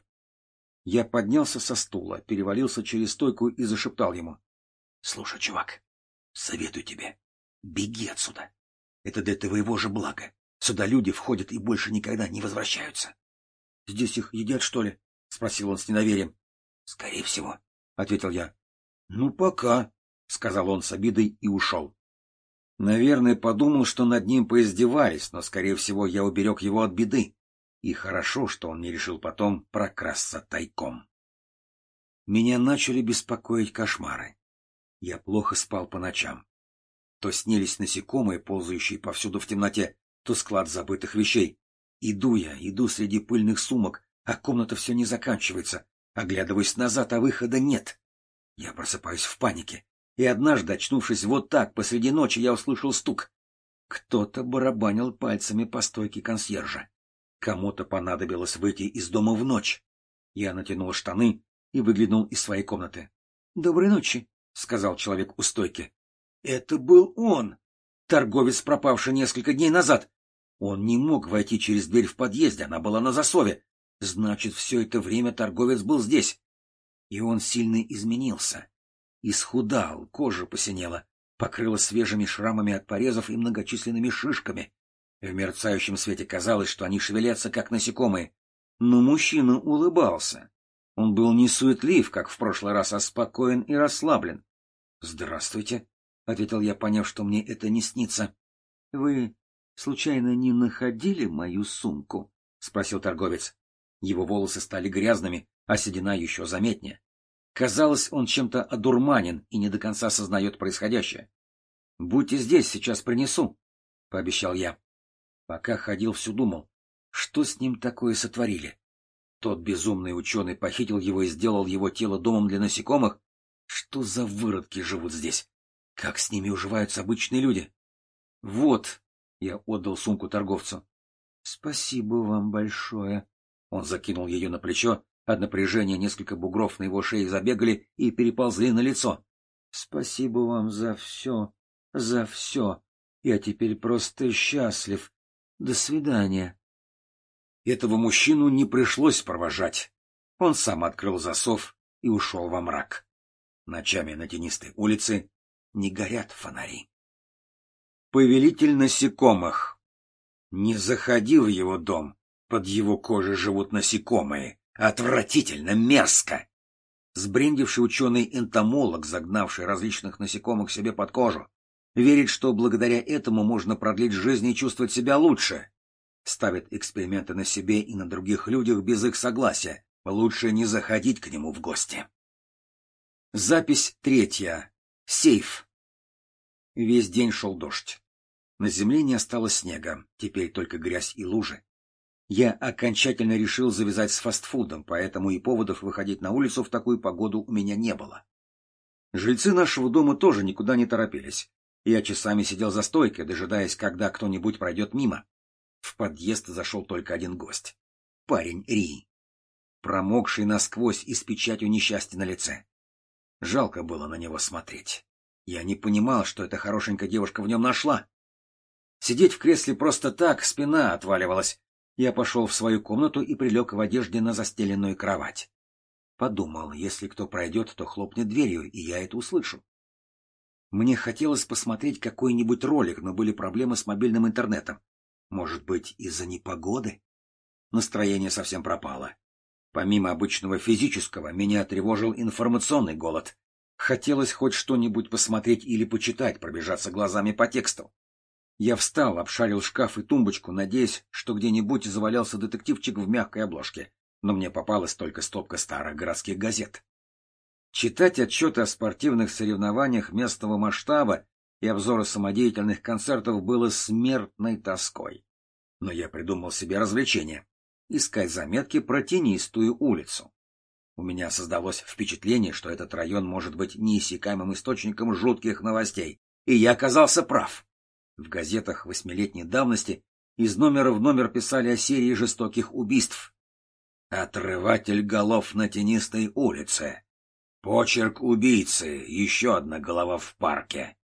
[SPEAKER 1] Я поднялся со стула, перевалился через стойку и зашептал ему. — Слушай, чувак, советую тебе. Беги отсюда. Это для твоего же блага. Сюда люди входят и больше никогда не возвращаются. — Здесь их едят, что ли? — спросил он с недоверием. — Скорее всего, — ответил я. — Ну, пока, — сказал он с обидой и ушел. Наверное, подумал, что над ним поиздевались, но, скорее всего, я уберег его от беды. И хорошо, что он не решил потом прокрасться тайком. Меня начали беспокоить кошмары. Я плохо спал по ночам. То снились насекомые, ползающие повсюду в темноте, то склад забытых вещей. Иду я, иду среди пыльных сумок, а комната все не заканчивается. Оглядываюсь назад, а выхода нет. Я просыпаюсь в панике. И однажды, очнувшись вот так, посреди ночи, я услышал стук. Кто-то барабанил пальцами по стойке консьержа. Кому-то понадобилось выйти из дома в ночь. Я натянул штаны и выглянул из своей комнаты. — Доброй ночи, — сказал человек у стойки. Это был он, торговец, пропавший несколько дней назад. Он не мог войти через дверь в подъезде, она была на засове. Значит, все это время торговец был здесь. И он сильно изменился. Исхудал, кожа посинела, покрылась свежими шрамами от порезов и многочисленными шишками. В мерцающем свете казалось, что они шевелятся, как насекомые. Но мужчина улыбался. Он был не суетлив, как в прошлый раз, а спокоен и расслаблен. — Здравствуйте, — ответил я, поняв, что мне это не снится. — Вы, случайно, не находили мою сумку? — спросил торговец. Его волосы стали грязными, а седина еще заметнее. Казалось, он чем-то одурманен и не до конца сознает происходящее. — Будьте здесь, сейчас принесу, — пообещал я. Пока ходил, все думал, что с ним такое сотворили. Тот безумный ученый похитил его и сделал его тело домом для насекомых. Что за выродки живут здесь? Как с ними уживаются обычные люди? — Вот, — я отдал сумку торговцу. — Спасибо вам большое. Он закинул ее на плечо От напряжения несколько бугров на его шее забегали и переползли на лицо. — Спасибо вам за все, за все. Я теперь просто счастлив. До свидания. Этого мужчину не пришлось провожать. Он сам открыл засов и ушел во мрак. Ночами на тенистой улице не горят фонари. Повелитель насекомых. Не заходи в его дом. Под его кожей живут насекомые. Отвратительно, мерзко. Сбрендивший ученый-энтомолог, загнавший различных насекомых себе под кожу, верит, что благодаря этому можно продлить жизнь и чувствовать себя лучше. Ставит эксперименты на себе и на других людях без их согласия. Лучше не заходить к нему в гости. Запись третья. Сейф. Весь день шел дождь. На земле не осталось снега, теперь только грязь и лужи. Я окончательно решил завязать с фастфудом, поэтому и поводов выходить на улицу в такую погоду у меня не было. Жильцы нашего дома тоже никуда не торопились. Я часами сидел за стойкой, дожидаясь, когда кто-нибудь пройдет мимо. В подъезд зашел только один гость. Парень Ри. Промокший насквозь и с печатью несчастья на лице. Жалко было на него смотреть. Я не понимал, что эта хорошенькая девушка в нем нашла. Сидеть в кресле просто так, спина отваливалась. Я пошел в свою комнату и прилег в одежде на застеленную кровать. Подумал, если кто пройдет, то хлопнет дверью, и я это услышу. Мне хотелось посмотреть какой-нибудь ролик, но были проблемы с мобильным интернетом. Может быть, из-за непогоды? Настроение совсем пропало. Помимо обычного физического, меня тревожил информационный голод. Хотелось хоть что-нибудь посмотреть или почитать, пробежаться глазами по тексту. Я встал, обшарил шкаф и тумбочку, надеясь, что где-нибудь завалялся детективчик в мягкой обложке, но мне попалась только стопка старых городских газет. Читать отчеты о спортивных соревнованиях местного масштаба и обзоры самодеятельных концертов было смертной тоской. Но я придумал себе развлечение — искать заметки про тенистую улицу. У меня создалось впечатление, что этот район может быть неиссякаемым источником жутких новостей, и я оказался прав. В газетах восьмилетней давности из номера в номер писали о серии жестоких убийств. Отрыватель голов на тенистой улице. Почерк убийцы, еще одна голова в парке.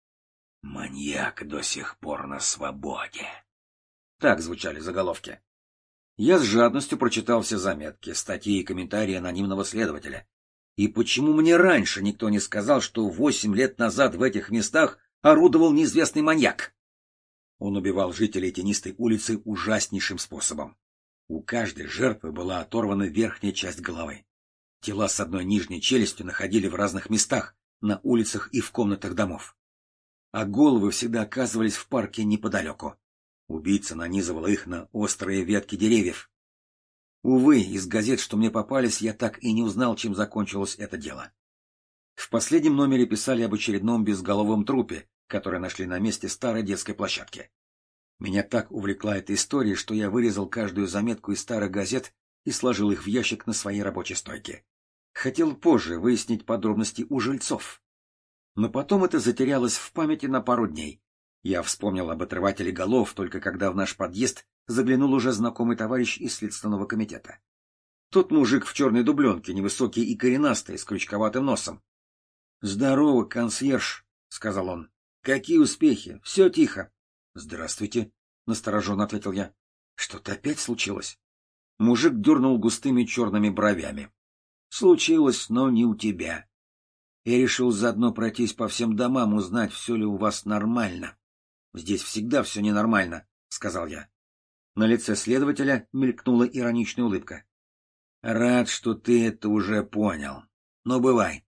[SPEAKER 1] Маньяк до сих пор на свободе. Так звучали заголовки. Я с жадностью прочитал все заметки, статьи и комментарии анонимного следователя. И почему мне раньше никто не сказал, что восемь лет назад в этих местах орудовал неизвестный маньяк? Он убивал жителей тенистой улицы ужаснейшим способом. У каждой жертвы была оторвана верхняя часть головы. Тела с одной нижней челюстью находили в разных местах, на улицах и в комнатах домов. А головы всегда оказывались в парке неподалеку. Убийца нанизывал их на острые ветки деревьев. Увы, из газет, что мне попались, я так и не узнал, чем закончилось это дело. В последнем номере писали об очередном безголовом трупе, который нашли на месте старой детской площадки. Меня так увлекла эта история, что я вырезал каждую заметку из старых газет и сложил их в ящик на своей рабочей стойке. Хотел позже выяснить подробности у жильцов. Но потом это затерялось в памяти на пару дней. Я вспомнил об отрывателе голов, только когда в наш подъезд заглянул уже знакомый товарищ из следственного комитета. Тот мужик в черной дубленке, невысокий и коренастый, с крючковатым носом. — Здорово, консьерж, — сказал он. — Какие успехи? Все тихо. — Здравствуйте, — настороженно ответил я. — Что-то опять случилось? Мужик дернул густыми черными бровями. — Случилось, но не у тебя. Я решил заодно пройтись по всем домам, узнать, все ли у вас нормально. — Здесь всегда все ненормально, — сказал я. На лице следователя мелькнула ироничная улыбка. — Рад, что ты это уже понял. Ну, бывай.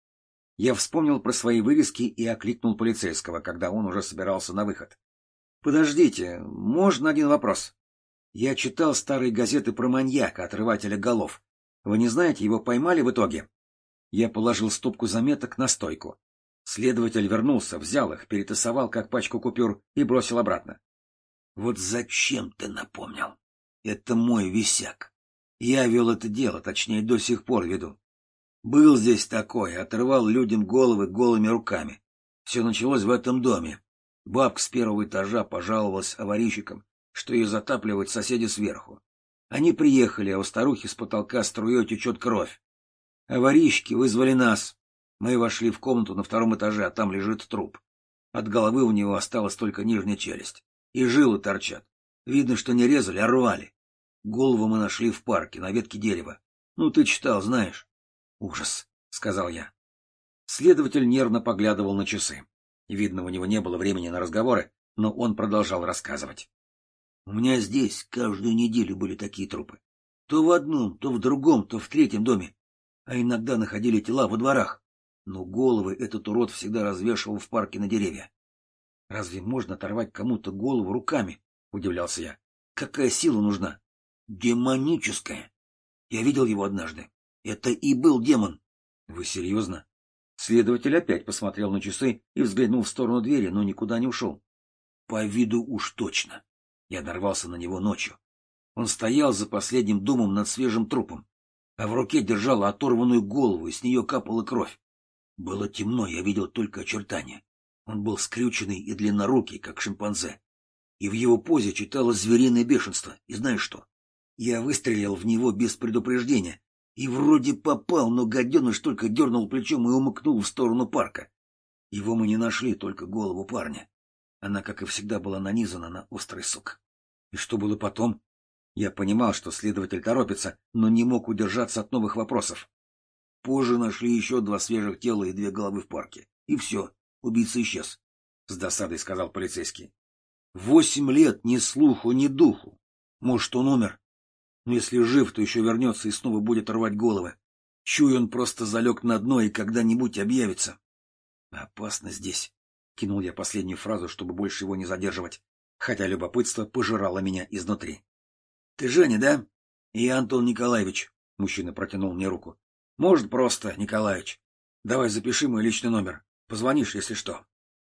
[SPEAKER 1] Я вспомнил про свои вырезки и окликнул полицейского, когда он уже собирался на выход. — Подождите, можно один вопрос? Я читал старые газеты про маньяка, отрывателя голов. Вы не знаете, его поймали в итоге? Я положил стопку заметок на стойку. Следователь вернулся, взял их, перетасовал как пачку купюр и бросил обратно. — Вот зачем ты напомнил? Это мой висяк. Я вел это дело, точнее, до сих пор веду. Был здесь такой, отрывал людям головы голыми руками. Все началось в этом доме. Бабка с первого этажа пожаловалась аварийщикам, что ее затапливают соседи сверху. Они приехали, а у старухи с потолка струей течет кровь. Аварийщики вызвали нас. Мы вошли в комнату на втором этаже, а там лежит труп. От головы у него осталась только нижняя челюсть. И жилы торчат. Видно, что не резали, а рвали. Голову мы нашли в парке, на ветке дерева. Ну, ты читал, знаешь. Ужас, — сказал я. Следователь нервно поглядывал на часы. Видно, у него не было времени на разговоры, но он продолжал рассказывать. У меня здесь каждую неделю были такие трупы. То в одном, то в другом, то в третьем доме. А иногда находили тела во дворах. Но головы этот урод всегда развешивал в парке на деревья. — Разве можно оторвать кому-то голову руками? — удивлялся я. — Какая сила нужна? — Демоническая. Я видел его однажды. Это и был демон. — Вы серьезно? Следователь опять посмотрел на часы и взглянул в сторону двери, но никуда не ушел. — По виду уж точно. Я нарвался на него ночью. Он стоял за последним домом над свежим трупом, а в руке держал оторванную голову, и с нее капала кровь. Было темно, я видел только очертания. Он был скрюченный и длиннорукий, как шимпанзе. И в его позе читалось звериное бешенство. И знаешь что? Я выстрелил в него без предупреждения. И вроде попал, но гаденыш только дернул плечом и умыкнул в сторону парка. Его мы не нашли, только голову парня. Она, как и всегда, была нанизана на острый сук. И что было потом? Я понимал, что следователь торопится, но не мог удержаться от новых вопросов. Позже нашли еще два свежих тела и две головы в парке. И все, убийца исчез, — с досадой сказал полицейский. Восемь лет ни слуху, ни духу. Может, он умер? Но если жив, то еще вернется и снова будет рвать головы. Чую, он просто залег на дно и когда-нибудь объявится. Опасно здесь. Кинул я последнюю фразу, чтобы больше его не задерживать, хотя любопытство пожирало меня изнутри. — Ты Женя, да? — И Антон Николаевич. Мужчина протянул мне руку. — Может, просто Николаевич. Давай запиши мой личный номер. Позвонишь, если что.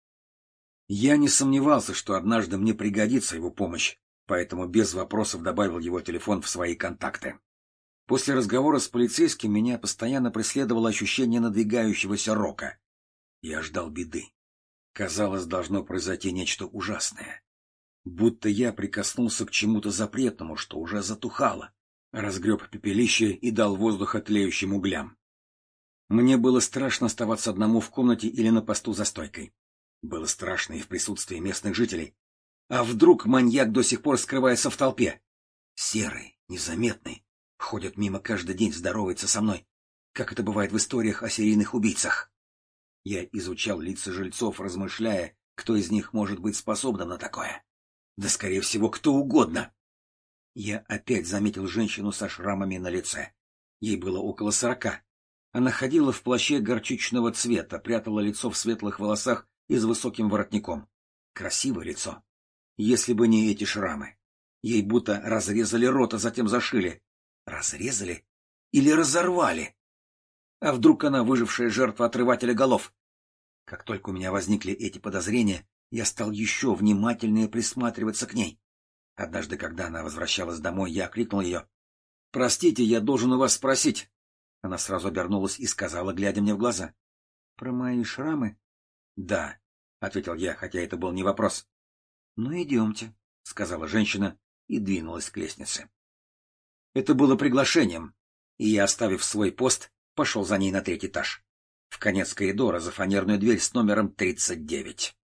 [SPEAKER 1] Я не сомневался, что однажды мне пригодится его помощь, поэтому без вопросов добавил его телефон в свои контакты. После разговора с полицейским меня постоянно преследовало ощущение надвигающегося рока. Я ждал беды. Казалось, должно произойти нечто ужасное. Будто я прикоснулся к чему-то запретному, что уже затухало, разгреб пепелище и дал воздух тлеющим углям. Мне было страшно оставаться одному в комнате или на посту за стойкой. Было страшно и в присутствии местных жителей. А вдруг маньяк до сих пор скрывается в толпе? Серый, незаметный, ходит мимо каждый день, здоровается со мной, как это бывает в историях о серийных убийцах. Я изучал лица жильцов, размышляя, кто из них может быть способным на такое. Да, скорее всего, кто угодно. Я опять заметил женщину со шрамами на лице. Ей было около сорока. Она ходила в плаще горчичного цвета, прятала лицо в светлых волосах и с высоким воротником. Красивое лицо. Если бы не эти шрамы. Ей будто разрезали рот, а затем зашили. Разрезали? Или разорвали? А вдруг она выжившая жертва отрывателя голов? Как только у меня возникли эти подозрения, я стал еще внимательнее присматриваться к ней. Однажды, когда она возвращалась домой, я окликнул ее. — Простите, я должен у вас спросить. Она сразу обернулась и сказала, глядя мне в глаза. — Про мои шрамы? — Да, — ответил я, хотя это был не вопрос. — Ну, идемте, — сказала женщина и двинулась к лестнице. Это было приглашением, и я, оставив свой пост, пошел за ней на третий этаж. В конец коридора за фанерную дверь с номером тридцать девять.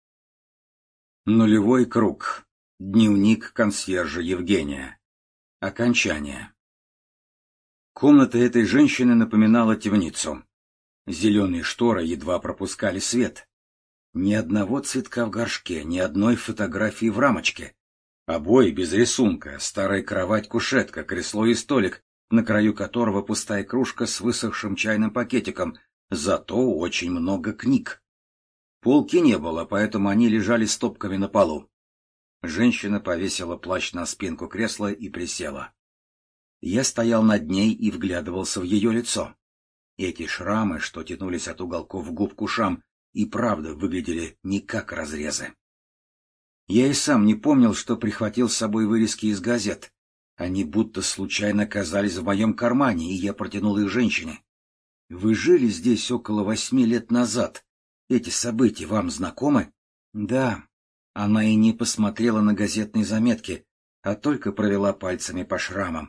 [SPEAKER 1] Нулевой круг. Дневник консьержа Евгения. Окончание. Комната этой женщины напоминала темницу. Зеленые шторы едва пропускали свет. Ни одного цветка в горшке, ни одной фотографии в рамочке. Обои без рисунка, старая кровать-кушетка, кресло и столик, на краю которого пустая кружка с высохшим чайным пакетиком, зато очень много книг. Полки не было, поэтому они лежали стопками на полу. Женщина повесила плащ на спинку кресла и присела. Я стоял над ней и вглядывался в ее лицо. Эти шрамы, что тянулись от уголков губ к ушам, и правда выглядели не как разрезы. Я и сам не помнил, что прихватил с собой вырезки из газет. Они будто случайно оказались в моем кармане, и я протянул их женщине. Вы жили здесь около восьми лет назад. Эти события вам знакомы? Да. Она и не посмотрела на газетные заметки, а только провела пальцами по шрамам.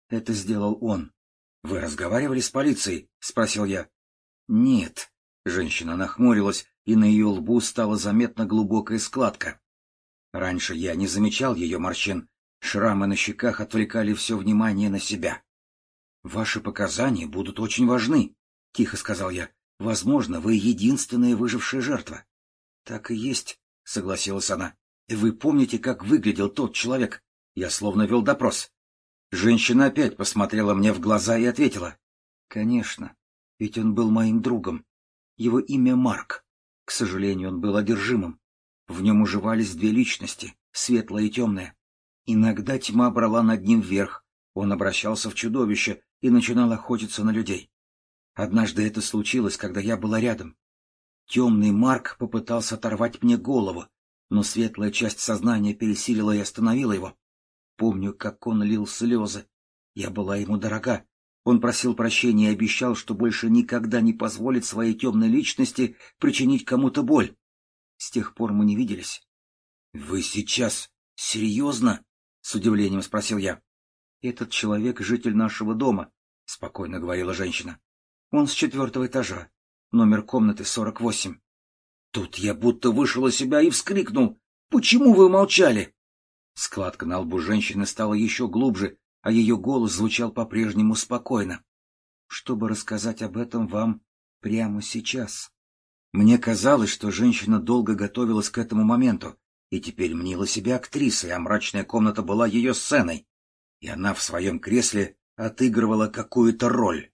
[SPEAKER 1] Это сделал он. — Вы разговаривали с полицией? — спросил я. — Нет. Женщина нахмурилась, и на ее лбу стала заметна глубокая складка. Раньше я не замечал ее морщин. Шрамы на щеках отвлекали все внимание на себя. — Ваши показания будут очень важны, — тихо сказал я. — Возможно, вы единственная выжившая жертва. — Так и есть, — согласилась она. — Вы помните, как выглядел тот человек? Я словно вел допрос. Женщина опять посмотрела мне в глаза и ответила. — Конечно, ведь он был моим другом. Его имя Марк. К сожалению, он был одержимым. В нем уживались две личности, светлая и темная. Иногда тьма брала над ним верх, он обращался в чудовище и начинал охотиться на людей. Однажды это случилось, когда я была рядом. Темный Марк попытался оторвать мне голову, но светлая часть сознания пересилила и остановила его. Помню, как он лил слезы. Я была ему дорога. Он просил прощения и обещал, что больше никогда не позволит своей темной личности причинить кому-то боль. С тех пор мы не виделись. — Вы сейчас серьезно? — с удивлением спросил я. — Этот человек — житель нашего дома, — спокойно говорила женщина. — Он с четвертого этажа, номер комнаты сорок восемь. Тут я будто вышел из себя и вскрикнул. — Почему вы молчали? Складка на лбу женщины стала еще глубже, а ее голос звучал по-прежнему спокойно. — Чтобы рассказать об этом вам прямо сейчас. Мне казалось, что женщина долго готовилась к этому моменту, и теперь мнила себя актрисой, а мрачная комната была ее сценой, и она в своем кресле отыгрывала какую-то роль.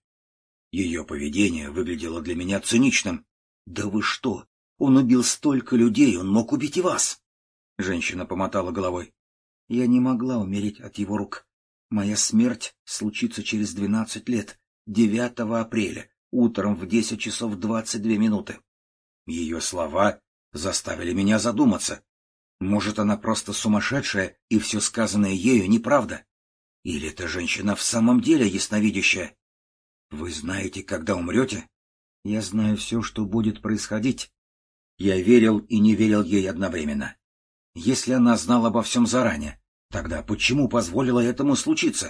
[SPEAKER 1] Ее поведение выглядело для меня циничным. — Да вы что? Он убил столько людей, он мог убить и вас! Женщина помотала головой. — Я не могла умереть от его рук. Моя смерть случится через двенадцать лет, девятого апреля, утром в десять часов двадцать две минуты. Ее слова заставили меня задуматься. Может, она просто сумасшедшая, и все сказанное ею неправда? Или эта женщина в самом деле ясновидящая? Вы знаете, когда умрете? Я знаю все, что будет происходить. Я верил и не верил ей одновременно. Если она знала обо всем заранее, тогда почему позволила этому случиться?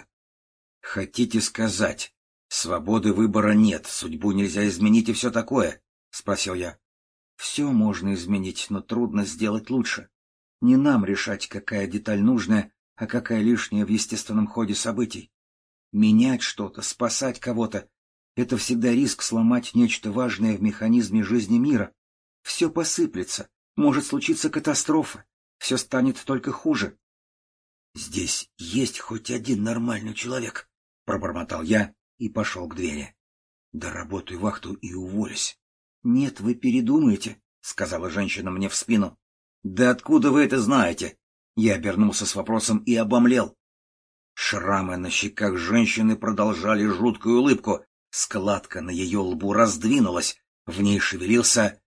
[SPEAKER 1] Хотите сказать, свободы выбора нет, судьбу нельзя изменить и все такое? — спросил я. Все можно изменить, но трудно сделать лучше. Не нам решать, какая деталь нужная, а какая лишняя в естественном ходе событий. Менять что-то, спасать кого-то — это всегда риск сломать нечто важное в механизме жизни мира. Все посыплется, может случиться катастрофа, все станет только хуже. — Здесь есть хоть один нормальный человек, — пробормотал я и пошел к двери. — Доработаю вахту и уволюсь. — Нет, вы передумаете, — сказала женщина мне в спину. — Да откуда вы это знаете? Я обернулся с вопросом и обомлел. Шрамы на щеках женщины продолжали жуткую улыбку. Складка на ее лбу раздвинулась. В ней шевелился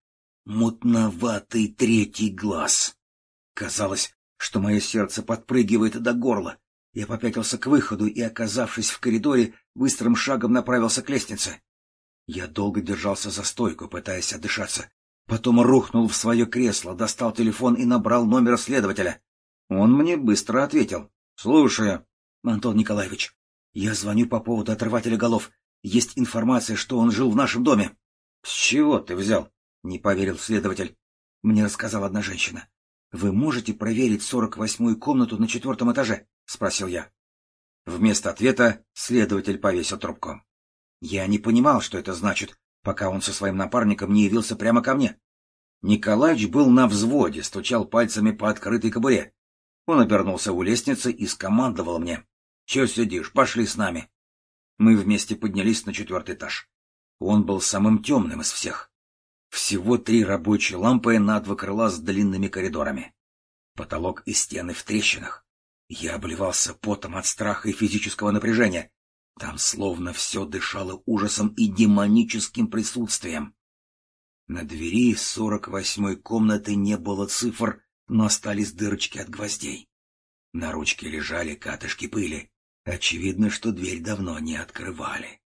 [SPEAKER 1] мутноватый третий глаз. Казалось, что мое сердце подпрыгивает до горла. Я попятился к выходу и, оказавшись в коридоре, быстрым шагом направился к лестнице. Я долго держался за стойку, пытаясь отдышаться. Потом рухнул в свое кресло, достал телефон и набрал номер следователя. Он мне быстро ответил. — Слушаю. — Антон Николаевич, я звоню по поводу отрывателя голов. Есть информация, что он жил в нашем доме. — С чего ты взял? — не поверил следователь. Мне рассказала одна женщина. — Вы можете проверить сорок восьмую комнату на четвертом этаже? — спросил я. Вместо ответа следователь повесил трубку. Я не понимал, что это значит, пока он со своим напарником не явился прямо ко мне. Николаич был на взводе, стучал пальцами по открытой кобуре. Он обернулся у лестницы и скомандовал мне. — Чего сидишь? Пошли с нами. Мы вместе поднялись на четвертый этаж. Он был самым темным из всех. Всего три рабочие лампы на два крыла с длинными коридорами. Потолок и стены в трещинах. Я обливался потом от страха и физического напряжения. Там словно все дышало ужасом и демоническим присутствием. На двери сорок восьмой комнаты не было цифр, но остались дырочки от гвоздей. На ручке лежали катышки пыли. Очевидно, что дверь давно не открывали.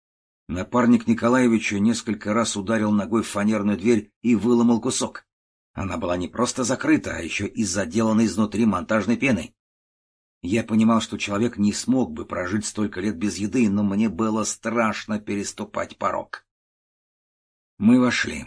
[SPEAKER 1] Напарник Николаевича несколько раз ударил ногой в фанерную дверь и выломал кусок. Она была не просто закрыта, а еще и заделана изнутри монтажной пеной. Я понимал, что человек не смог бы прожить столько лет без еды, но мне было страшно переступать порог. Мы вошли.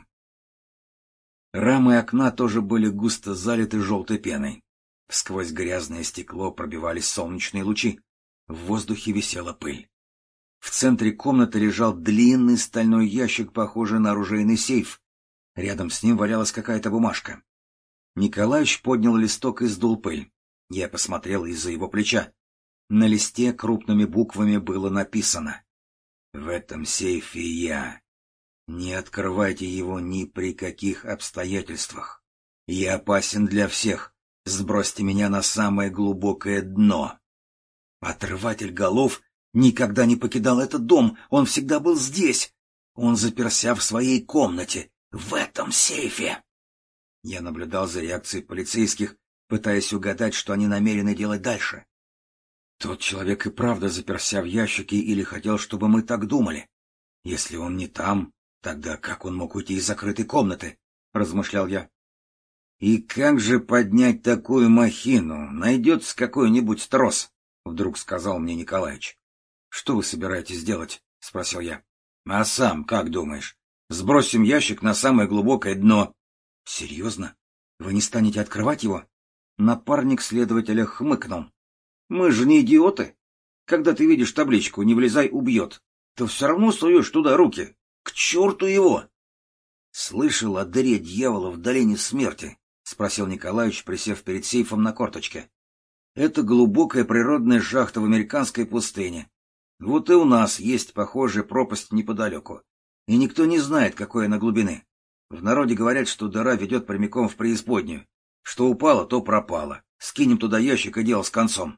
[SPEAKER 1] Рамы окна тоже были густо залиты желтой пеной. Сквозь грязное стекло пробивались солнечные лучи. В воздухе висела пыль. В центре комнаты лежал длинный стальной ящик, похожий на оружейный сейф. Рядом с ним валялась какая-то бумажка. Николаевич поднял листок и сдул пыль. Я посмотрел из-за его плеча. На листе крупными буквами было написано: «В этом сейфе я. Не открывайте его ни при каких обстоятельствах. Я опасен для всех. Сбросьте меня на самое глубокое дно». Отрыватель голов никогда не покидал этот дом, он всегда был здесь. Он заперся в своей комнате, в этом сейфе. Я наблюдал за реакцией полицейских, пытаясь угадать, что они намерены делать дальше. Тот человек и правда заперся в ящике или хотел, чтобы мы так думали. Если он не там, тогда как он мог уйти из закрытой комнаты? — размышлял я. — И как же поднять такую махину? Найдется какой-нибудь трос, — вдруг сказал мне Николаевич. — Что вы собираетесь делать? — спросил я. — А сам как думаешь? Сбросим ящик на самое глубокое дно. — Серьезно? Вы не станете открывать его? Напарник следователя хмыкнул. — Мы же не идиоты. Когда ты видишь табличку «Не влезай, убьет», то все равно суешь туда руки. К черту его! — Слышал о дыре дьявола в долине смерти? — спросил Николаевич, присев перед сейфом на корточке. — Это глубокая природная шахта в американской пустыне. Вот и у нас есть похожая пропасть неподалеку. И никто не знает, какой она глубины. В народе говорят, что дыра ведет прямиком в преисподнюю. Что упало, то пропало. Скинем туда ящик, и дело с концом.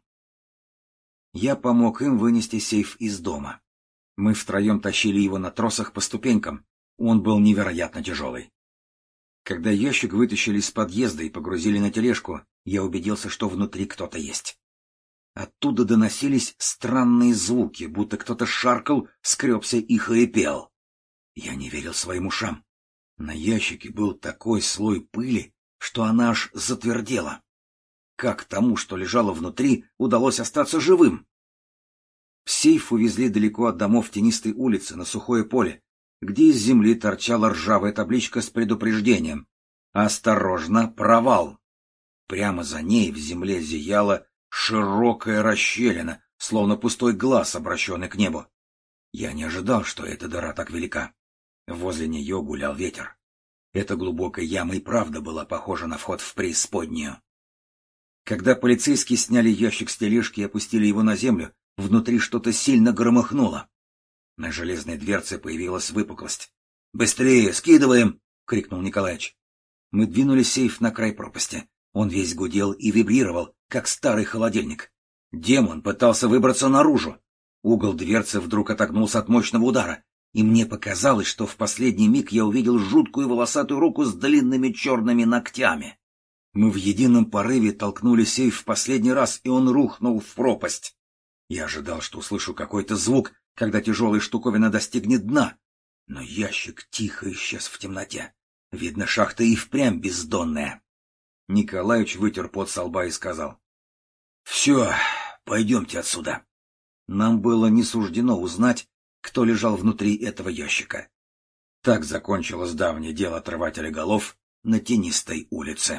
[SPEAKER 1] Я помог им вынести сейф из дома. Мы втроем тащили его на тросах по ступенькам. Он был невероятно тяжелый. Когда ящик вытащили из подъезда и погрузили на тележку, я убедился, что внутри кто-то есть. Оттуда доносились странные звуки, будто кто-то шаркал, скребся и хрипел. Я не верил своим ушам. На ящике был такой слой пыли, что она аж затвердела. Как тому, что лежало внутри, удалось остаться живым? Сейф увезли далеко от домов тенистой улицы, на сухое поле, где из земли торчала ржавая табличка с предупреждением: «Осторожно, провал!». Прямо за ней в земле зияла широкая расщелина, словно пустой глаз, обращенный к небу. Я не ожидал, что эта дыра так велика. Возле нее гулял ветер. Эта глубокая яма и правда была похожа на вход в преисподнюю. Когда полицейские сняли ящик с тележки и опустили его на землю, внутри что-то сильно громыхнуло. На железной дверце появилась выпуклость. «Быстрее, скидываем!» — крикнул Николаевич. Мы двинули сейф на край пропасти. Он весь гудел и вибрировал, как старый холодильник. Демон пытался выбраться наружу. Угол дверцы вдруг отогнулся от мощного удара, и мне показалось, что в последний миг я увидел жуткую волосатую руку с длинными черными ногтями. Мы в едином порыве толкнули сейф в последний раз, и он рухнул в пропасть. Я ожидал, что услышу какой-то звук, когда тяжелая штуковина достигнет дна. Но ящик тихо исчез в темноте. Видно, шахта и впрямь бездонная. Николаевич вытер пот со лба и сказал: — Все, пойдемте отсюда. Нам было не суждено узнать, кто лежал внутри этого ящика. Так закончилось давнее дело отрывателя голов на тенистой улице.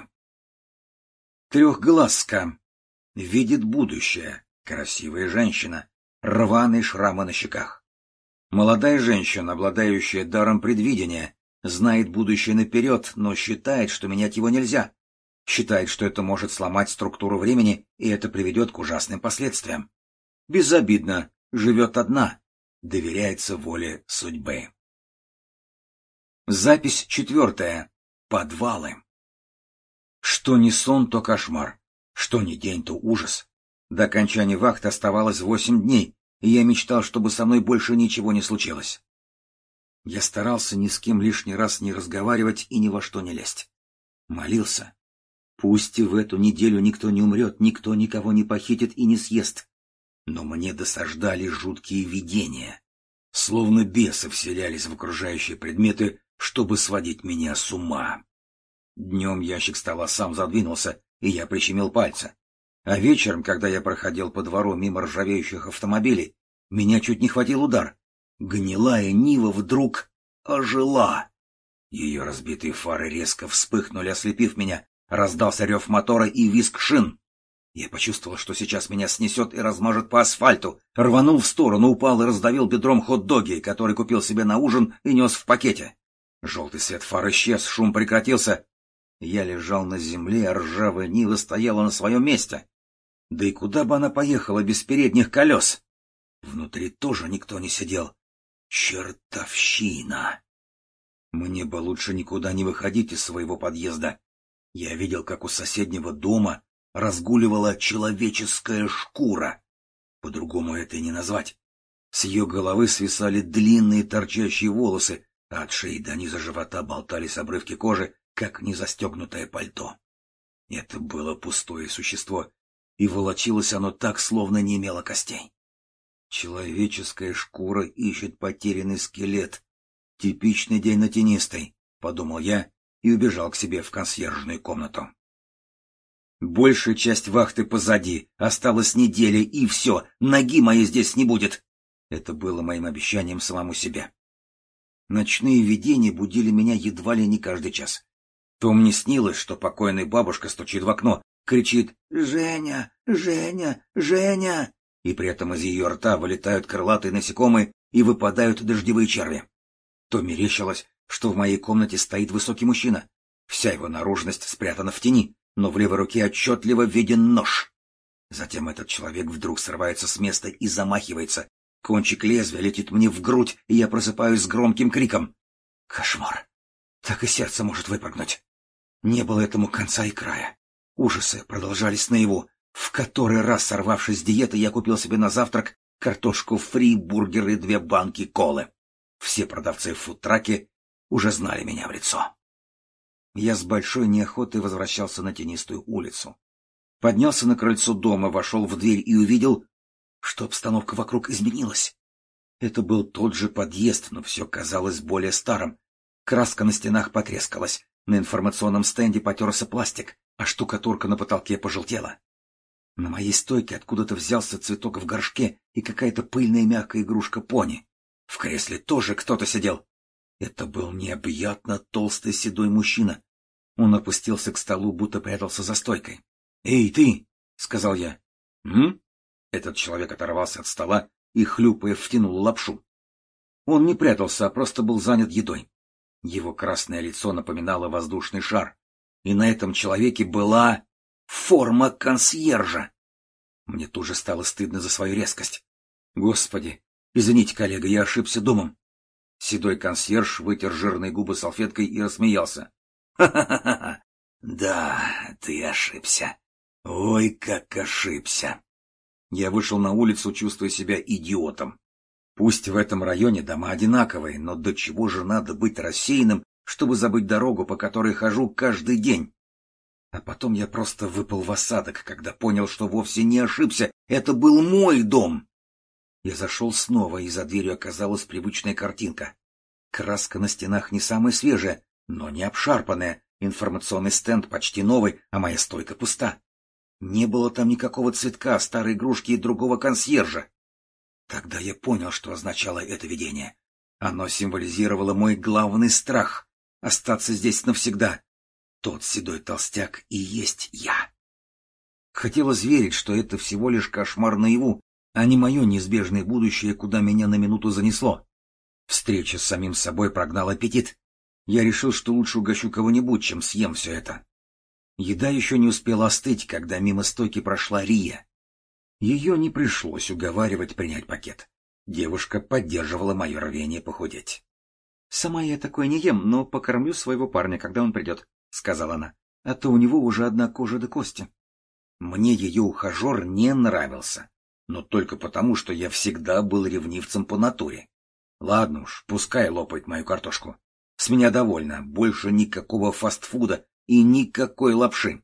[SPEAKER 1] Трехглазка. Видит будущее. Красивая женщина. Рваные шрамы на щеках. Молодая женщина, обладающая даром предвидения, знает будущее наперед, но считает, что менять его нельзя. Считает, что это может сломать структуру времени, и это приведет к ужасным последствиям. Безобидно, живет одна, доверяется воле судьбы. Запись четвертая. Подвалы. Что ни сон, то кошмар. Что ни день, то ужас. До окончания вахты оставалось восемь дней, и я мечтал, чтобы со мной больше ничего не случилось. Я старался ни с кем лишний раз не разговаривать и ни во что не лезть. Молился. Пусть и в эту неделю никто не умрет, никто никого не похитит и не съест. Но мне досаждали жуткие видения. Словно бесы вселялись в окружающие предметы, чтобы сводить меня с ума. Днем ящик стола сам задвинулся, и я прищемил пальцы. А вечером, когда я проходил по двору мимо ржавеющих автомобилей, меня чуть не хватил удар. Гнилая Нива вдруг ожила. Ее разбитые фары резко вспыхнули, ослепив меня. Раздался рев мотора и визг шин. Я почувствовал, что сейчас меня снесет и размажет по асфальту. Рванул в сторону, упал и раздавил бедром хот-доги, который купил себе на ужин и нес в пакете. Желтый свет фар исчез, шум прекратился. Я лежал на земле, а ржавая Нива стояла на своем месте. Да и куда бы она поехала без передних колес? Внутри тоже никто не сидел. Чертовщина! Мне бы лучше никуда не выходить из своего подъезда. Я видел, как у соседнего дома разгуливала человеческая шкура. По-другому это и не назвать. С ее головы свисали длинные торчащие волосы, а от шеи до низа живота болтались обрывки кожи, как незастегнутое пальто. Это было пустое существо, и волочилось оно так, словно не имело костей. Человеческая шкура ищет потерянный скелет. Типичный день на Тенистой, — подумал я и убежал к себе в консьержную комнату. Большая часть вахты позади, осталась неделя, и все, ноги моей здесь не будет. Это было моим обещанием самому себе. Ночные видения будили меня едва ли не каждый час. То мне снилось, что покойная бабушка стучит в окно, кричит «Женя! Женя! Женя!» и при этом из ее рта вылетают крылатые насекомые и выпадают дождевые черви. То мерещилось, что в моей комнате стоит высокий мужчина. Вся его наружность спрятана в тени, но в левой руке отчетливо виден нож. Затем этот человек вдруг срывается с места и замахивается. Кончик лезвия летит мне в грудь, и я просыпаюсь с громким криком. Кошмар! Так и сердце может выпрыгнуть. Не было этому конца и края. Ужасы продолжались наяву. В который раз, сорвавшись с диеты, я купил себе на завтрак картошку фри, бургеры и две банки колы. Все продавцы в фудтраке уже знали меня в лицо. Я с большой неохотой возвращался на Тенистую улицу. Поднялся на крыльцо дома, вошел в дверь и увидел, что обстановка вокруг изменилась. Это был тот же подъезд, но все казалось более старым. Краска на стенах потрескалась, на информационном стенде потерся пластик, а штукатурка на потолке пожелтела. На моей стойке откуда-то взялся цветок в горшке и какая-то пыльная мягкая игрушка пони. В кресле тоже кто-то сидел. Это был необъятно толстый седой мужчина. Он опустился к столу, будто прятался за стойкой. — Эй, ты! — сказал я. — М? Этот человек оторвался от стола и, хлюпая, втянул лапшу. Он не прятался, а просто был занят едой. Его красное лицо напоминало воздушный шар, и на этом человеке была форма консьержа. Мне тут же стало стыдно за свою резкость. Господи, извините, коллега, я ошибся домом. Седой консьерж вытер жирные губы салфеткой и рассмеялся. Ха-ха-ха! Да, ты ошибся. Ой, как ошибся. Я вышел на улицу, чувствуя себя идиотом. Пусть в этом районе дома одинаковые, но до чего же надо быть рассеянным, чтобы забыть дорогу, по которой хожу каждый день? А потом я просто выпал в осадок, когда понял, что вовсе не ошибся. Это был мой дом. Я зашел снова, и за дверью оказалась привычная картинка. Краска на стенах не самая свежая, но не обшарпанная. Информационный стенд почти новый, а моя стойка пуста. Не было там никакого цветка, старой игрушки и другого консьержа. Тогда я понял, что означало это видение. Оно символизировало мой главный страх — остаться здесь навсегда. Тот седой толстяк и есть я. Хотелось верить, что это всего лишь кошмар наяву, а не мое неизбежное будущее, куда меня на минуту занесло. Встреча с самим собой прогнала аппетит. Я решил, что лучше угощу кого-нибудь, чем съем все это. Еда еще не успела остыть, когда мимо стойки прошла Рия. Ее не пришлось уговаривать принять пакет. Девушка поддерживала мое рвение похудеть. — Сама я такое не ем, но покормлю своего парня, когда он придет, — сказала она, — а то у него уже одна кожа до кости. Мне ее ухажер не нравился, но только потому, что я всегда был ревнивцем по натуре. Ладно уж, пускай лопает мою картошку. С меня довольно, больше никакого фастфуда и никакой лапши.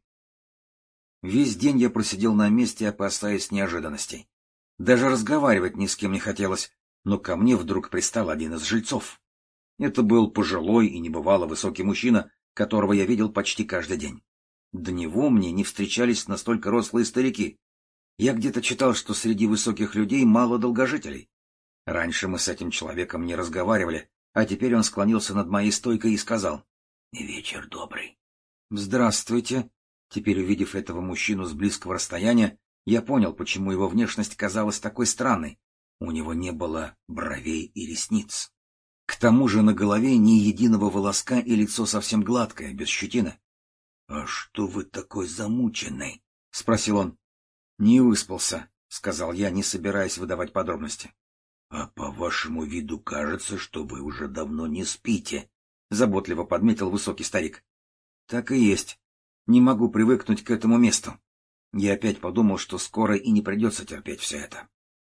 [SPEAKER 1] Весь день я просидел на месте, опасаясь неожиданностей. Даже разговаривать ни с кем не хотелось, но ко мне вдруг пристал один из жильцов. Это был пожилой и небывало высокий мужчина, которого я видел почти каждый день. До него мне не встречались настолько рослые старики. Я где-то читал, что среди высоких людей мало долгожителей. Раньше мы с этим человеком не разговаривали, а теперь он склонился над моей стойкой и сказал: «Вечер добрый». «Здравствуйте». Теперь, увидев этого мужчину с близкого расстояния, я понял, почему его внешность казалась такой странной. У него не было бровей и ресниц. К тому же на голове ни единого волоска и лицо совсем гладкое, без щетины. — А что вы такой замученный? — спросил он. — Не выспался, — сказал я, не собираясь выдавать подробности. — А по вашему виду кажется, что вы уже давно не спите, — заботливо подметил высокий старик. — Так и есть. Не могу привыкнуть к этому месту. Я опять подумал, что скоро и не придется терпеть все это.